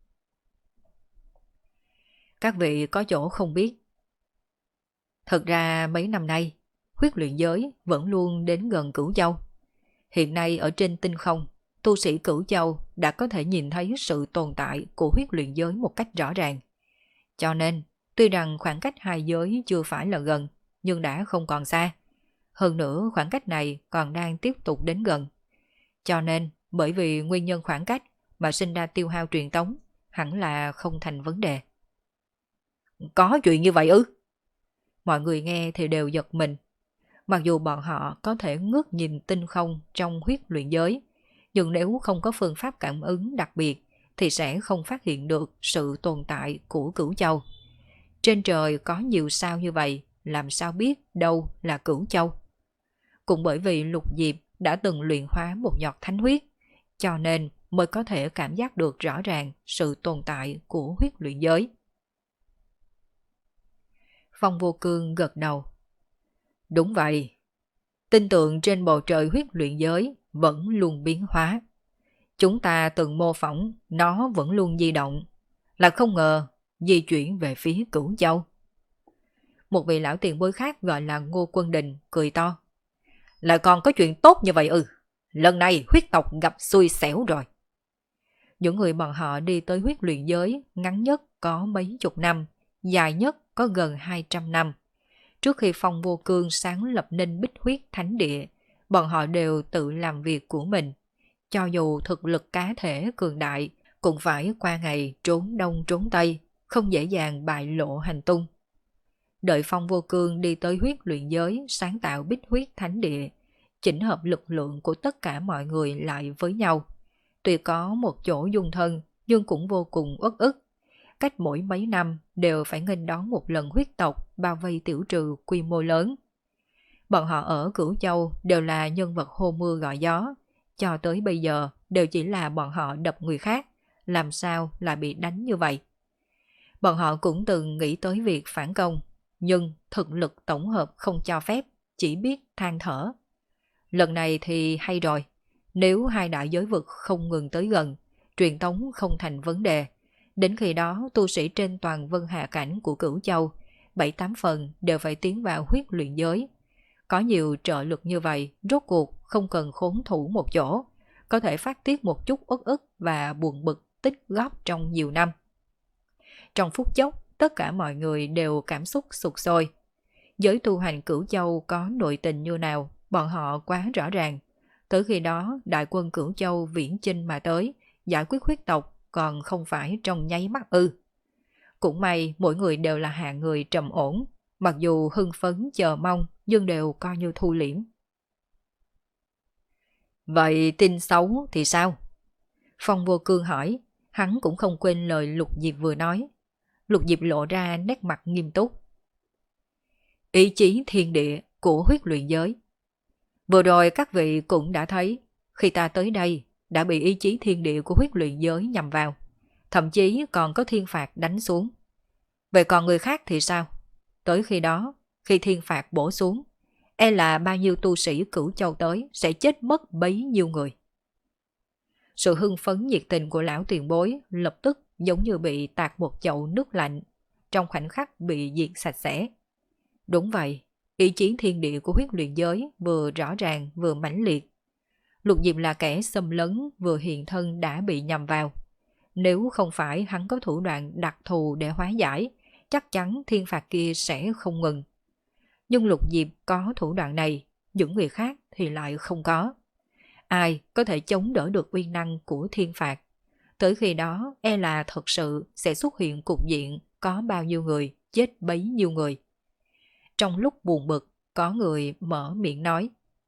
Các vị có chỗ không biết. Thật ra mấy năm nay, huyết luyện giới vẫn luôn đến gần Cửu Châu. Hiện nay ở trên tinh không, tu sĩ Cửu Châu đã có thể nhìn thấy sự tồn tại của huyết luyện giới một cách rõ ràng. Cho nên, tuy rằng khoảng cách hai giới chưa phải là gần, nhưng đã không còn xa. Hơn nữa khoảng cách này còn đang tiếp tục đến gần. Cho nên, bởi vì nguyên nhân khoảng cách mà sinh ra tiêu hao truyền tống, hẳn là không thành vấn đề. Có chuyện như vậy ư? Mọi người nghe thì đều giật mình. Mặc dù bọn họ có thể ngước nhìn tinh không trong huyết luyện giới, nhưng nếu không có phương pháp cảm ứng đặc biệt thì sẽ không phát hiện được sự tồn tại của Cửu Châu. Trên trời có nhiều sao như vậy, làm sao biết đâu là Cửu Châu? Cũng bởi vì Lục Diệp đã từng luyện hóa một giọt thánh huyết, cho nên mới có thể cảm giác được rõ ràng sự tồn tại của huyết luyện giới. Phong Vô Cương gật đầu. Đúng vậy, tinh tượng trên bầu trời huyết luyện giới vẫn luôn biến hóa. Chúng ta từng mô phỏng nó vẫn luôn di động, là không ngờ di chuyển về phía Cửu Châu. Một vị lão tiền bối khác gọi là Ngô Quân Đình cười to. Lại còn có chuyện tốt như vậy ư? Lần này huyết tộc gặp xui xẻo rồi. Những người bọn họ đi tới huyết luyện giới ngắn nhất có mấy chục năm, dài nhất có gần hai trăm năm. Trước khi Phong Vô Cương sáng lập nên Bích Huyết Thánh Địa, bọn họ đều tự làm việc của mình. Cho dù thực lực cá thể cường đại, cũng phải qua ngày trốn đông trốn tây, không dễ dàng bại lộ hành tung. Đợi Phong Vô Cương đi tới huyết luyện giới sáng tạo Bích Huyết Thánh Địa, chỉnh hợp lực lượng của tất cả mọi người lại với nhau. Tuy có một chỗ dung thân, nhưng cũng vô cùng uất ức. Cách mỗi mấy năm đều phải nghênh đón một lần huyết tộc bao vây tiểu trừ quy mô lớn. Bọn họ ở Cửu Châu đều là nhân vật hô mưa gọi gió, cho tới bây giờ đều chỉ là bọn họ đập người khác, làm sao lại bị đánh như vậy. Bọn họ cũng từng nghĩ tới việc phản công, nhưng thực lực tổng hợp không cho phép, chỉ biết than thở. Lần này thì hay rồi, nếu hai đại giới vực không ngừng tới gần, truyền tống không thành vấn đề, đến khi đó tu sĩ trên toàn vân hạ cảnh của Cửu Châu, bảy tám phần đều phải tiến vào huyết luyện giới. Có nhiều trợ lực như vậy, rốt cuộc không cần khốn thủ một chỗ, có thể phát tiết một chút uất ức và buồn bực tích góp trong nhiều năm. Trong phút chốc, tất cả mọi người đều cảm xúc sục sôi. Giới tu hành Cửu Châu có nội tình như nào, bọn họ quá rõ ràng. Tới khi đó, đại quân Cửu Châu viễn chinh mà tới, giải quyết huyết tộc còn không phải trong nháy mắt ư. Cũng may mỗi người đều là hạng người trầm ổn, mặc dù hưng phấn chờ mong nhưng đều coi như thu liễm. Vậy tin xấu thì sao? Phong Vô Cương hỏi, hắn cũng không quên lời Lục Diệp vừa nói. Lục Diệp lộ ra nét mặt nghiêm túc. Ý chí thiên địa của huyết luyện giới. Vừa rồi các vị cũng đã thấy, khi ta tới đây đã bị ý chí thiên địa của huyết luyện giới nhằm vào, thậm chí còn có thiên phạt đánh xuống. Vậy còn người khác thì sao? Tới khi đó, khi thiên phạt bổ xuống, e là bao nhiêu tu sĩ Cửu Châu tới sẽ chết mất bấy nhiêu người. Sự hưng phấn nhiệt tình của lão tiền bối lập tức giống như bị tạt một chậu nước lạnh, trong khoảnh khắc bị diệt sạch sẽ. Đúng vậy, ý chí thiên địa của huyết luyện giới vừa rõ ràng vừa mãnh liệt. Lục Diệp là kẻ xâm lấn vừa hiện thân đã bị nhầm vào. Nếu không phải hắn có thủ đoạn đặc thù để hóa giải, chắc chắn thiên phạt kia sẽ không ngừng. Nhưng Lục Diệp có thủ đoạn này, những người khác thì lại không có. Ai có thể chống đỡ được uy năng của thiên phạt? Tới khi đó e là thật sự sẽ xuất hiện cục diện có bao nhiêu người chết bấy nhiêu người. Trong lúc buồn bực, có người mở miệng nói.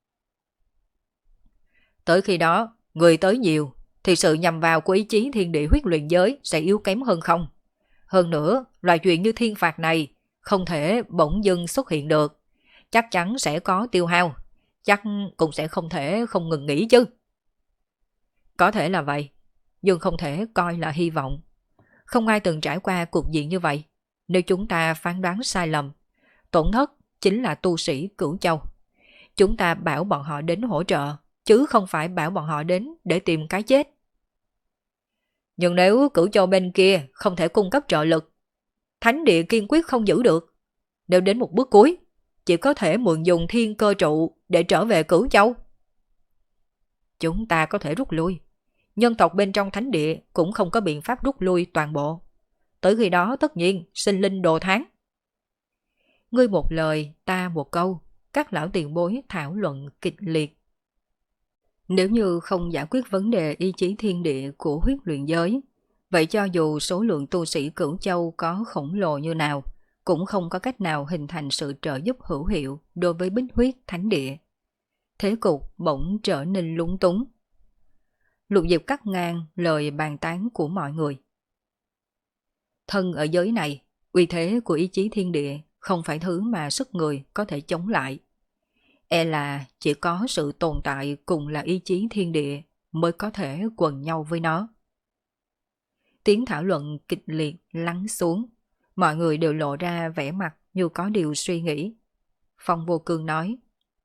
Tới khi đó, người tới nhiều, thì sự nhằm vào của ý chí thiên địa huyết luyện giới sẽ yếu kém hơn không? Hơn nữa, loại chuyện như thiên phạt này không thể bỗng dưng xuất hiện được. Chắc chắn sẽ có tiêu hao, chắc cũng sẽ không thể không ngừng nghỉ chứ. Có thể là vậy, nhưng không thể coi là hy vọng. Không ai từng trải qua cuộc diện như vậy. Nếu chúng ta phán đoán sai lầm, tổn thất chính là tu sĩ Cửu Châu. Chúng ta bảo bọn họ đến hỗ trợ, chứ không phải bảo bọn họ đến để tìm cái chết. Nhưng nếu Cửu Châu bên kia không thể cung cấp trợ lực, Thánh Địa kiên quyết không giữ được. Nếu đến một bước cuối, chỉ có thể mượn dùng thiên cơ trụ để trở về Cửu Châu. Chúng ta có thể rút lui. Nhân tộc bên trong Thánh Địa cũng không có biện pháp rút lui toàn bộ. Tới khi đó tất nhiên sinh linh đồ tháng. Ngươi một lời, ta một câu, các lão tiền bối thảo luận kịch liệt. Nếu như không giải quyết vấn đề ý chí thiên địa của huyết luyện giới, vậy cho dù số lượng tu sĩ Cửu Châu có khổng lồ như nào, cũng không có cách nào hình thành sự trợ giúp hữu hiệu đối với Bích Huyết Thánh Địa. Thế cục bỗng trở nên lúng túng. Lục Diệp cắt ngang lời bàn tán của mọi người. Thân ở giới này, uy thế của ý chí thiên địa không phải thứ mà sức người có thể chống lại. E là chỉ có sự tồn tại cùng là ý chí thiên địa mới có thể quần nhau với nó. Tiếng thảo luận kịch liệt lắng xuống, mọi người đều lộ ra vẻ mặt như có điều suy nghĩ. Phong Vô Cương nói.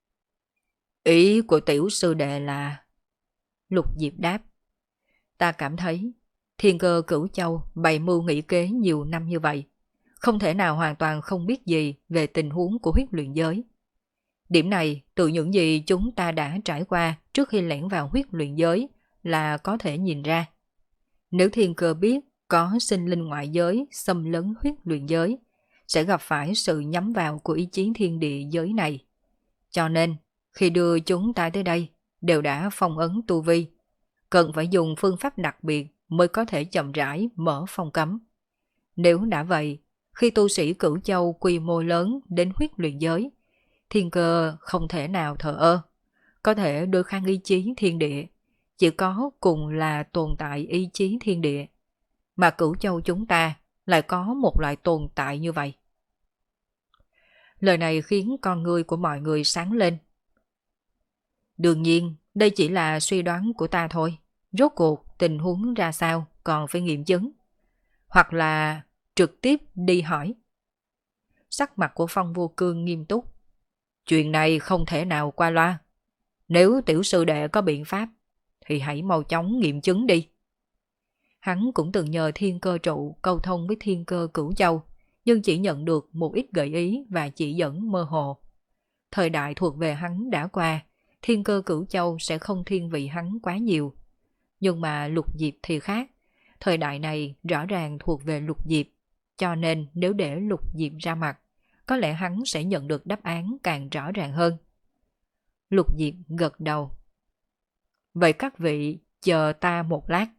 Ý của tiểu sư đệ là... Lục Diệp đáp. Ta cảm thấy thiên cơ Cửu Châu bày mưu nghĩ kế nhiều năm như vậy, không thể nào hoàn toàn không biết gì về tình huống của huyết luyện giới. Điểm này từ những gì chúng ta đã trải qua trước khi lẻn vào huyết luyện giới là có thể nhìn ra. Nếu thiên cơ biết có sinh linh ngoại giới xâm lấn huyết luyện giới, sẽ gặp phải sự nhắm vào của ý chí thiên địa giới này. Cho nên, khi đưa chúng ta tới đây, đều đã phong ấn tu vi, cần phải dùng phương pháp đặc biệt mới có thể chậm rãi mở phong cấm. Nếu đã vậy, khi tu sĩ Cửu Châu quy mô lớn đến huyết luyện giới, thiên cơ không thể nào thờ ơ, có thể đối kháng ý chí thiên địa, chỉ có cùng là tồn tại ý chí thiên địa. Mà Cửu Châu chúng ta lại có một loại tồn tại như vậy. Lời này khiến con ngươi của mọi người sáng lên. Đương nhiên, đây chỉ là suy đoán của ta thôi. Rốt cuộc tình huống ra sao còn phải nghiệm chứng. Hoặc là trực tiếp đi hỏi. Sắc mặt của Phong Vô Cương nghiêm túc. Chuyện này không thể nào qua loa. Nếu tiểu sư đệ có biện pháp, thì hãy mau chóng nghiệm chứng đi. Hắn cũng từng nhờ thiên cơ trụ câu thông với thiên cơ Cửu Châu, nhưng chỉ nhận được một ít gợi ý và chỉ dẫn mơ hồ. Thời đại thuộc về hắn đã qua, thiên cơ Cửu Châu sẽ không thiên vị hắn quá nhiều. Nhưng mà Lục Diệp thì khác, thời đại này rõ ràng thuộc về Lục Diệp, cho nên nếu để Lục Diệp ra mặt, có lẽ hắn sẽ nhận được đáp án càng rõ ràng hơn. Lục Diệp gật đầu. Vậy các vị chờ ta một lát.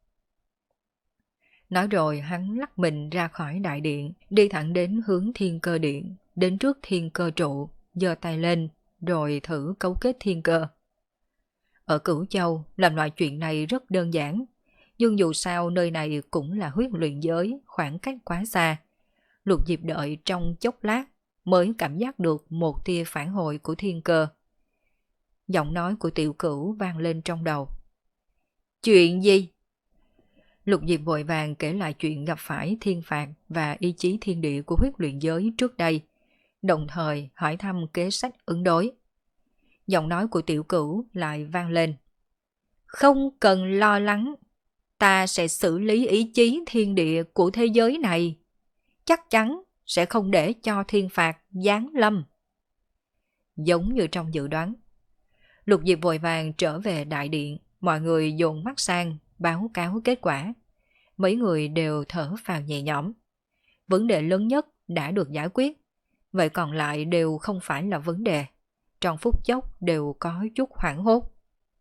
Nói rồi hắn lắc mình ra khỏi đại điện, đi thẳng đến hướng thiên cơ điện, đến trước thiên cơ trụ, giơ tay lên, rồi thử cấu kết thiên cơ. Ở Cửu Châu, làm loại chuyện này rất đơn giản, nhưng dù sao nơi này cũng là huyết luyện giới, khoảng cách quá xa. Lục Diệp đợi trong chốc lát, mới cảm giác được một tia phản hồi của thiên cơ. Giọng nói của Tiểu Cửu vang lên trong đầu. Chuyện gì? Lục Diệp vội vàng kể lại chuyện gặp phải thiên phạt và ý chí thiên địa của huyết luyện giới trước đây, đồng thời hỏi thăm kế sách ứng đối. Giọng nói của Tiểu Cửu lại vang lên. Không cần lo lắng, ta sẽ xử lý ý chí thiên địa của thế giới này. Chắc chắn sẽ không để cho thiên phạt giáng lâm. Giống như trong dự đoán, Lục Diệp vội vàng trở về đại điện, mọi người dồn mắt sang báo cáo kết quả. Mấy người đều thở phào nhẹ nhõm. Vấn đề lớn nhất đã được giải quyết, vậy còn lại đều không phải là vấn đề. Trong phút chốc đều có chút hoảng hốt.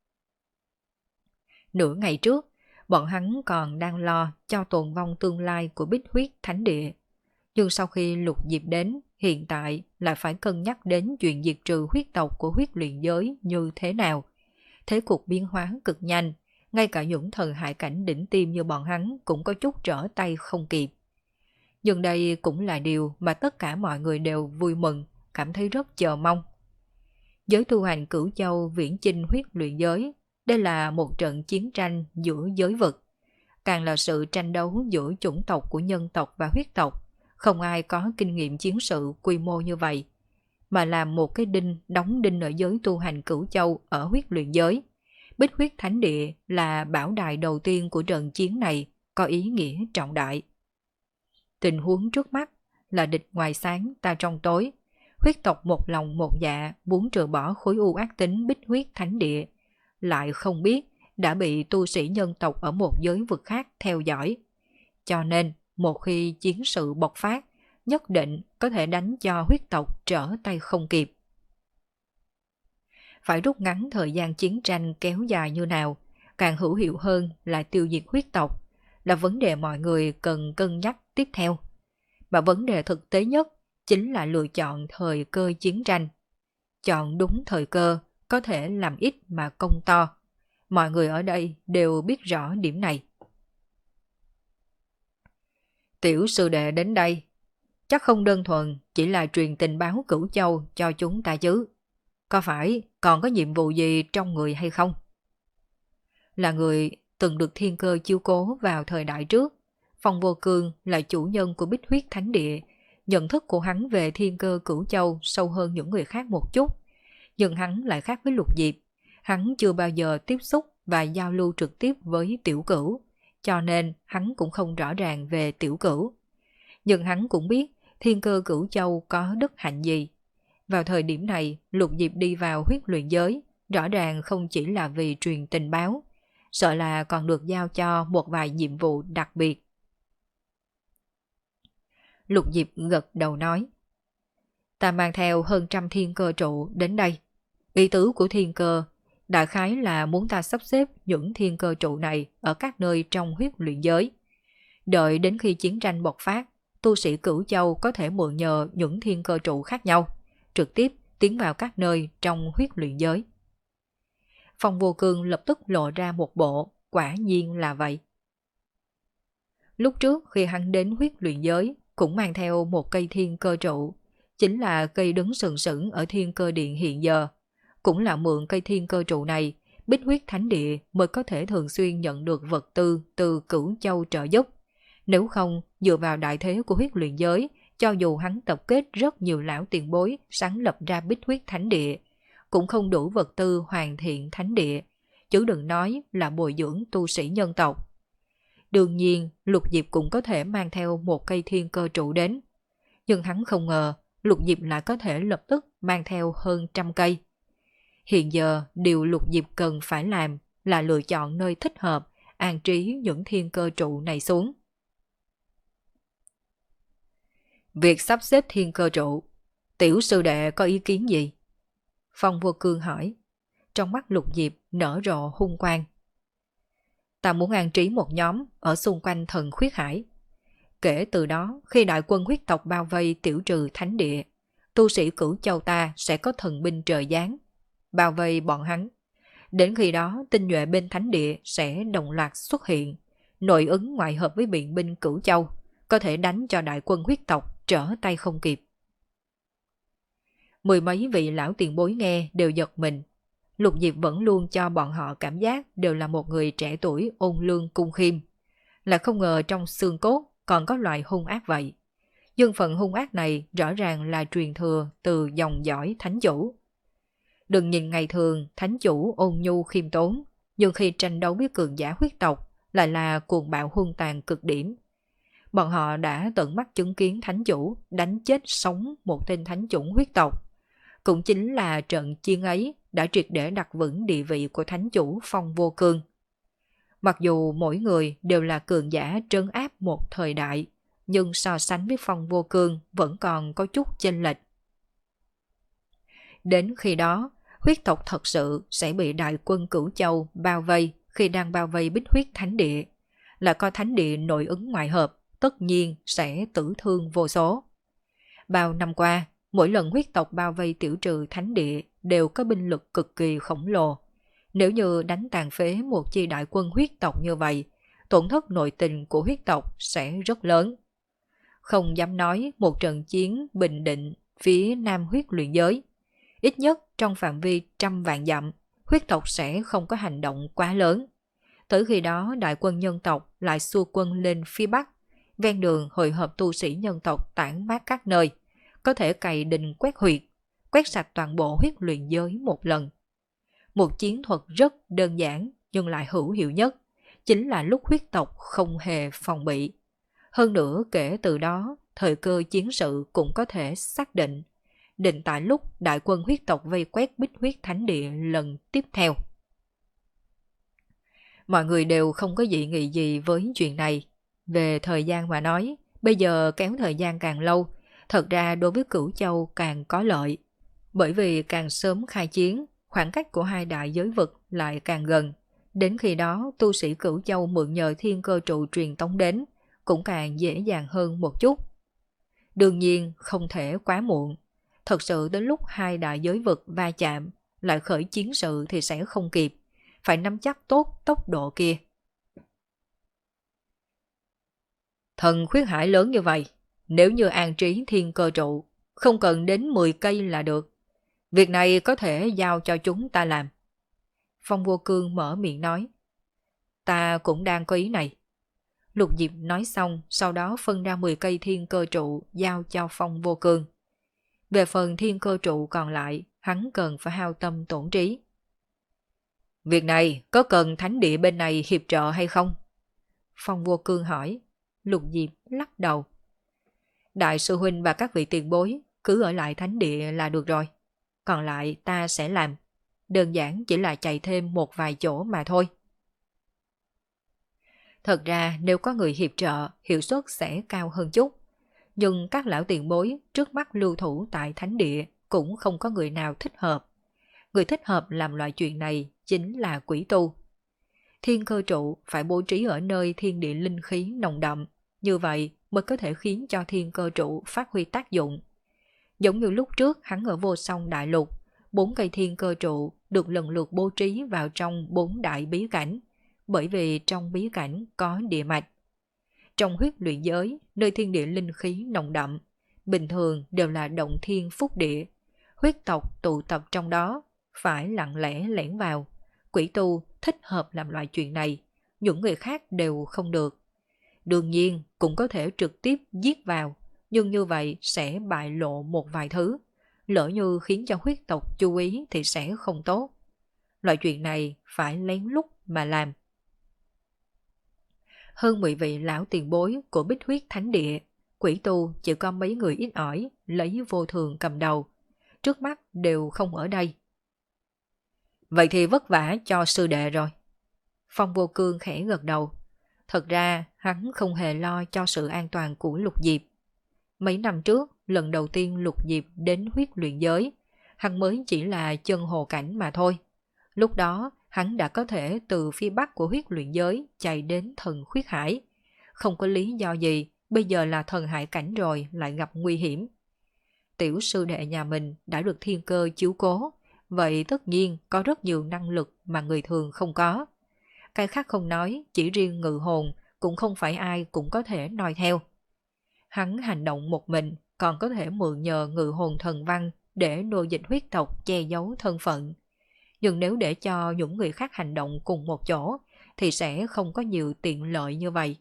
Nửa ngày trước, bọn hắn còn đang lo cho tồn vong tương lai của Bích Huyết Thánh Địa. Nhưng sau khi Lục Diệp đến, hiện tại lại phải cân nhắc đến chuyện diệt trừ huyết tộc của huyết luyện giới như thế nào. Thế cục biến hóa cực nhanh, ngay cả những thần hải cảnh đỉnh tiêm như bọn hắn cũng có chút trở tay không kịp. Nhưng đây cũng là điều mà tất cả mọi người đều vui mừng, cảm thấy rất chờ mong. Giới tu hành Cửu Châu viễn chinh huyết luyện giới, đây là một trận chiến tranh giữa giới vực. Càng là sự tranh đấu giữa chủng tộc của nhân tộc và huyết tộc, không ai có kinh nghiệm chiến sự quy mô như vậy. Mà làm một cái đinh đóng đinh ở giới tu hành Cửu Châu ở huyết luyện giới. Bích Huyết Thánh Địa là bảo đài đầu tiên của trận chiến này, có ý nghĩa trọng đại. Tình huống trước mắt là địch ngoài sáng ta trong tối. Huyết tộc một lòng một dạ muốn trừ bỏ khối u ác tính Bích Huyết Thánh Địa, lại không biết đã bị tu sĩ nhân tộc ở một giới vực khác theo dõi. Cho nên, một khi chiến sự bộc phát, nhất định có thể đánh cho huyết tộc trở tay không kịp. Phải rút ngắn thời gian chiến tranh kéo dài như nào, càng hữu hiệu hơn là tiêu diệt huyết tộc, là vấn đề mọi người cần cân nhắc tiếp theo. Mà vấn đề thực tế nhất chính là lựa chọn thời cơ chiến tranh. Chọn đúng thời cơ có thể làm ít mà công to. Mọi người ở đây đều biết rõ điểm này. Tiểu sư đệ đến đây, chắc không đơn thuần chỉ là truyền tình báo Cửu Châu cho chúng ta chứ. Có phải còn có nhiệm vụ gì trong người hay không? Là người từng được thiên cơ chiếu cố vào thời đại trước, Phong Vô Cương là chủ nhân của Bích Huyết Thánh Địa. Nhận thức của hắn về thiên cơ Cửu Châu sâu hơn những người khác một chút. Nhưng hắn lại khác với Lục Diệp. Hắn chưa bao giờ tiếp xúc và giao lưu trực tiếp với Tiểu Cửu, cho nên hắn cũng không rõ ràng về Tiểu Cửu. Nhưng hắn cũng biết thiên cơ Cửu Châu có đức hạnh gì. Vào thời điểm này, Lục Diệp đi vào huyết luyện giới, rõ ràng không chỉ là vì truyền tình báo, sợ là còn được giao cho một vài nhiệm vụ đặc biệt. Lục Diệp gật đầu nói, ta mang theo hơn trăm thiên cơ trụ đến đây. Ý tứ của thiên cơ đại khái là muốn ta sắp xếp những thiên cơ trụ này ở các nơi trong huyết luyện giới. Đợi đến khi chiến tranh bộc phát, tu sĩ Cửu Châu có thể mượn nhờ những thiên cơ trụ khác nhau, trực tiếp tiến vào các nơi trong huyết luyện giới. Phong Vô Cương lập tức lộ ra một bộ, quả nhiên là vậy. Lúc trước khi hắn đến huyết luyện giới, cũng mang theo một cây thiên cơ trụ, chính là cây đứng sừng sững ở thiên cơ điện hiện giờ. Cũng là mượn cây thiên cơ trụ này, Bích Huyết Thánh Địa mới có thể thường xuyên nhận được vật tư từ Cửu Châu trợ giúp. Nếu không, dựa vào đại thế của huyết luyện giới, cho dù hắn tập kết rất nhiều lão tiền bối sáng lập ra Bích Huyết Thánh Địa, cũng không đủ vật tư hoàn thiện thánh địa, chứ đừng nói là bồi dưỡng tu sĩ nhân tộc. Đương nhiên, Lục Diệp cũng có thể mang theo một cây thiên cơ trụ đến. Nhưng hắn không ngờ, Lục Diệp lại có thể lập tức mang theo hơn trăm cây. Hiện giờ, điều Lục Diệp cần phải làm là lựa chọn nơi thích hợp, an trí những thiên cơ trụ này xuống. Việc sắp xếp thiên cơ trụ, tiểu sư đệ có ý kiến gì? Phong Vô Cương hỏi. Trong mắt Lục Diệp nở rộ hung quang. Ta muốn an trí một nhóm ở xung quanh thần khuyết hải. Kể từ đó, khi đại quân huyết tộc bao vây tiểu trừ thánh địa, tu sĩ Cửu Châu ta sẽ có thần binh trời giáng, bao vây bọn hắn. Đến khi đó, tinh nhuệ bên thánh địa sẽ đồng loạt xuất hiện, nội ứng ngoại hợp với biện binh Cửu Châu, có thể đánh cho đại quân huyết tộc trở tay không kịp. Mười mấy vị lão tiền bối nghe đều giật mình. Lục Diệp vẫn luôn cho bọn họ cảm giác đều là một người trẻ tuổi ôn lương cung khiêm. Là không ngờ trong xương cốt còn có loại hung ác vậy. Nhưng phần hung ác này rõ ràng là truyền thừa từ dòng dõi thánh chủ. Đừng nhìn ngày thường thánh chủ ôn nhu khiêm tốn, nhưng khi tranh đấu với cường giả huyết tộc lại là cuồng bạo hung tàn cực điểm. Bọn họ đã tận mắt chứng kiến thánh chủ đánh chết sống một tên thánh chủng huyết tộc. Cũng chính là trận chiến ấy đã triệt để đặt vững địa vị của thánh chủ Phong Vô Cương. Mặc dù mỗi người đều là cường giả trấn áp một thời đại, nhưng so sánh với Phong Vô Cương vẫn còn có chút chênh lệch. Đến khi đó, huyết tộc thật sự sẽ bị đại quân Cửu Châu bao vây khi đang bao vây Bích Huyết Thánh Địa. Là coi thánh địa nội ứng ngoại hợp, tất nhiên sẽ tử thương vô số. Bao năm qua, mỗi lần huyết tộc bao vây tiểu trừ thánh địa đều có binh lực cực kỳ khổng lồ. Nếu như đánh tàn phế một chi đại quân huyết tộc như vậy, tổn thất nội tình của huyết tộc sẽ rất lớn. Không dám nói một trận chiến bình định phía nam huyết luyện giới. Ít nhất trong phạm vi trăm vạn dặm, huyết tộc sẽ không có hành động quá lớn. Tới khi đó đại quân nhân tộc lại xua quân lên phía bắc, ven đường hội hợp tu sĩ nhân tộc tản mát các nơi, có thể cày đình quét huyệt, quét sạch toàn bộ huyết luyện giới một lần. Một chiến thuật rất đơn giản nhưng lại hữu hiệu nhất, chính là lúc huyết tộc không hề phòng bị. Hơn nữa kể từ đó, thời cơ chiến sự cũng có thể xác định, định tại lúc đại quân huyết tộc vây quét Bích Huyết Thánh Địa lần tiếp theo. Mọi người đều không có dị nghị gì với chuyện này. Về thời gian mà nói, bây giờ kéo thời gian càng lâu, thật ra đối với Cửu Châu càng có lợi. Bởi vì càng sớm khai chiến, khoảng cách của hai đại giới vực lại càng gần. Đến khi đó, tu sĩ Cửu Châu mượn nhờ thiên cơ trụ truyền tống đến, cũng càng dễ dàng hơn một chút. Đương nhiên, không thể quá muộn. Thật sự đến lúc hai đại giới vực va chạm, lại khởi chiến sự thì sẽ không kịp. Phải nắm chắc tốt tốc độ kia. Thần khuyết hải lớn như vậy, nếu như an trí thiên cơ trụ, không cần đến mười cây là được. Việc này có thể giao cho chúng ta làm. Phong Vô Cương mở miệng nói. Ta cũng đang có ý này. Lục Diệp nói xong, sau đó phân ra mười cây thiên cơ trụ giao cho Phong Vô Cương. Về phần thiên cơ trụ còn lại, hắn cần phải hao tâm tổn trí. Việc này có cần thánh địa bên này hiệp trợ hay không? Phong Vô Cương hỏi. Lục Diệp lắc đầu. Đại sư huynh và các vị tiền bối cứ ở lại thánh địa là được rồi. Còn lại ta sẽ làm. Đơn giản chỉ là chạy thêm một vài chỗ mà thôi. Thật ra nếu có người hiệp trợ, hiệu suất sẽ cao hơn chút. Nhưng các lão tiền bối trước mắt lưu thủ tại thánh địa cũng không có người nào thích hợp. Người thích hợp làm loại chuyện này chính là quỷ tu. Thiên cơ trụ phải bố trí ở nơi thiên địa linh khí nồng đậm, như vậy mới có thể khiến cho thiên cơ trụ phát huy tác dụng. Giống như lúc trước hắn ở Vô Song Đại Lục, bốn cây thiên cơ trụ được lần lượt bố trí vào trong bốn đại bí cảnh, bởi vì trong bí cảnh có địa mạch. Trong huyết luyện giới, nơi thiên địa linh khí nồng đậm, bình thường đều là động thiên phúc địa, huyết tộc tụ tập trong đó, phải lặng lẽ lẻn vào. Quỷ tu thích hợp làm loại chuyện này, những người khác đều không được. Đương nhiên cũng có thể trực tiếp giết vào, nhưng như vậy sẽ bại lộ một vài thứ. Lỡ như khiến cho huyết tộc chú ý thì sẽ không tốt. Loại chuyện này phải lén lút mà làm. Hơn mười vị lão tiền bối của Bích Huyết Thánh Địa, quỷ tu chỉ có mấy người ít ỏi, lấy Vô Thường cầm đầu. Trước mắt đều không ở đây. Vậy thì vất vả cho sư đệ rồi. Phong Vô Cương khẽ gật đầu. Thật ra hắn không hề lo cho sự an toàn của Lục Diệp. Mấy năm trước, lần đầu tiên Lục Diệp đến huyết luyện giới, hắn mới chỉ là chân hồ cảnh mà thôi. Lúc đó, hắn đã có thể từ phía bắc của huyết luyện giới chạy đến thần khuyết hải. Không có lý do gì, bây giờ là thần hải cảnh rồi lại gặp nguy hiểm. Tiểu sư đệ nhà mình đã được thiên cơ chiếu cố, vậy tất nhiên có rất nhiều năng lực mà người thường không có. Cái khác không nói, chỉ riêng ngự hồn cũng không phải ai cũng có thể noi theo. Hắn hành động một mình, còn có thể mượn nhờ ngự hồn thần văn để nô dịch huyết tộc che giấu thân phận. Nhưng nếu để cho những người khác hành động cùng một chỗ, thì sẽ không có nhiều tiện lợi như vậy.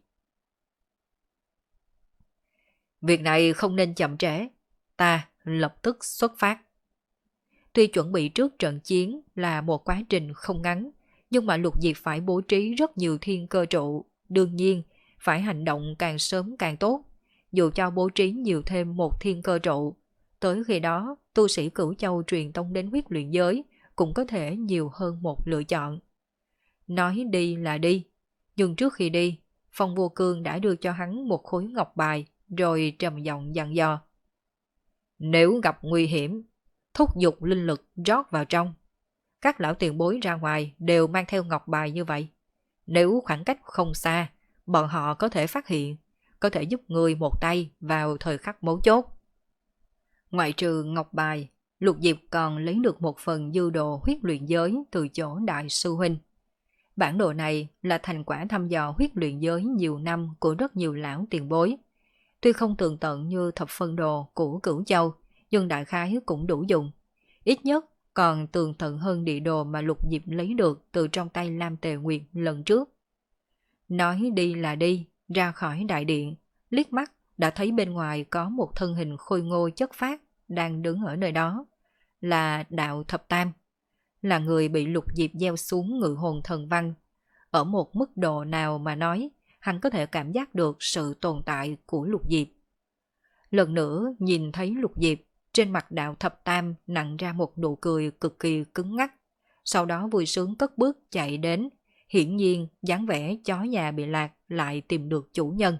Việc này không nên chậm trễ, ta lập tức xuất phát. Tuy chuẩn bị trước trận chiến là một quá trình không ngắn, nhưng mà Lục Diệp phải bố trí rất nhiều thiên cơ trụ, đương nhiên phải hành động càng sớm càng tốt. Dù cho bố trí nhiều thêm một thiên cơ trụ, tới khi đó tu sĩ Cửu Châu truyền tông đến huyết luyện giới cũng có thể nhiều hơn một lựa chọn. Nói đi là đi, nhưng trước khi đi, Phong Vô Cương đã đưa cho hắn một khối ngọc bài, rồi trầm giọng dặn dò. Nếu gặp nguy hiểm, thúc giục linh lực rót vào trong. Các lão tiền bối ra ngoài đều mang theo ngọc bài như vậy. Nếu khoảng cách không xa, bọn họ có thể phát hiện, có thể giúp người một tay vào thời khắc mấu chốt. Ngoại trừ ngọc bài, Lục Diệp còn lấy được một phần dư đồ huyết luyện giới từ chỗ đại sư huynh. Bản đồ này là thành quả thăm dò huyết luyện giới nhiều năm của rất nhiều lão tiền bối. Tuy không tường tận như thập phân đồ của Cửu Châu, nhưng đại khái cũng đủ dùng. Ít nhất còn tường tận hơn địa đồ mà Lục Diệp lấy được từ trong tay Lam Tề Nguyệt lần trước. Nói đi là đi, ra khỏi đại điện, liếc mắt đã thấy bên ngoài có một thân hình khôi ngô chất phác đang đứng ở nơi đó. Là Đạo Thập Tam, là người bị Lục Diệp gieo xuống ngự hồn thần văn. Ở một mức độ nào mà nói, hắn có thể cảm giác được sự tồn tại của Lục Diệp. Lần nữa nhìn thấy Lục Diệp, trên mặt Đạo Thập Tam nặng ra một nụ cười cực kỳ cứng ngắc. Sau đó vui sướng cất bước chạy đến, hiển nhiên dáng vẻ chó nhà bị lạc lại tìm được chủ nhân.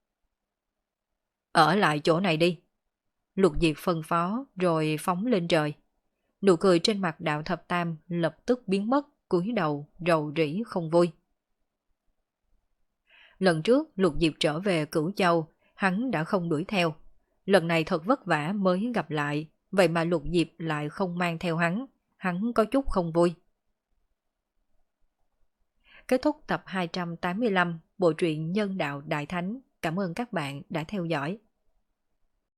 Ở lại chỗ này đi. Lục Diệp phân phó rồi phóng lên trời. Nụ cười trên mặt Đạo Thập Tam lập tức biến mất, cúi đầu rầu rĩ không vui. Lần trước Lục Diệp trở về Cửu Châu, hắn đã không đuổi theo. Lần này thật vất vả mới gặp lại, vậy mà Lục Diệp lại không mang theo hắn, hắn có chút không vui. Kết thúc tập hai trăm tám mươi lăm bộ truyện Nhân Đạo Đại Thánh. Cảm ơn các bạn đã theo dõi.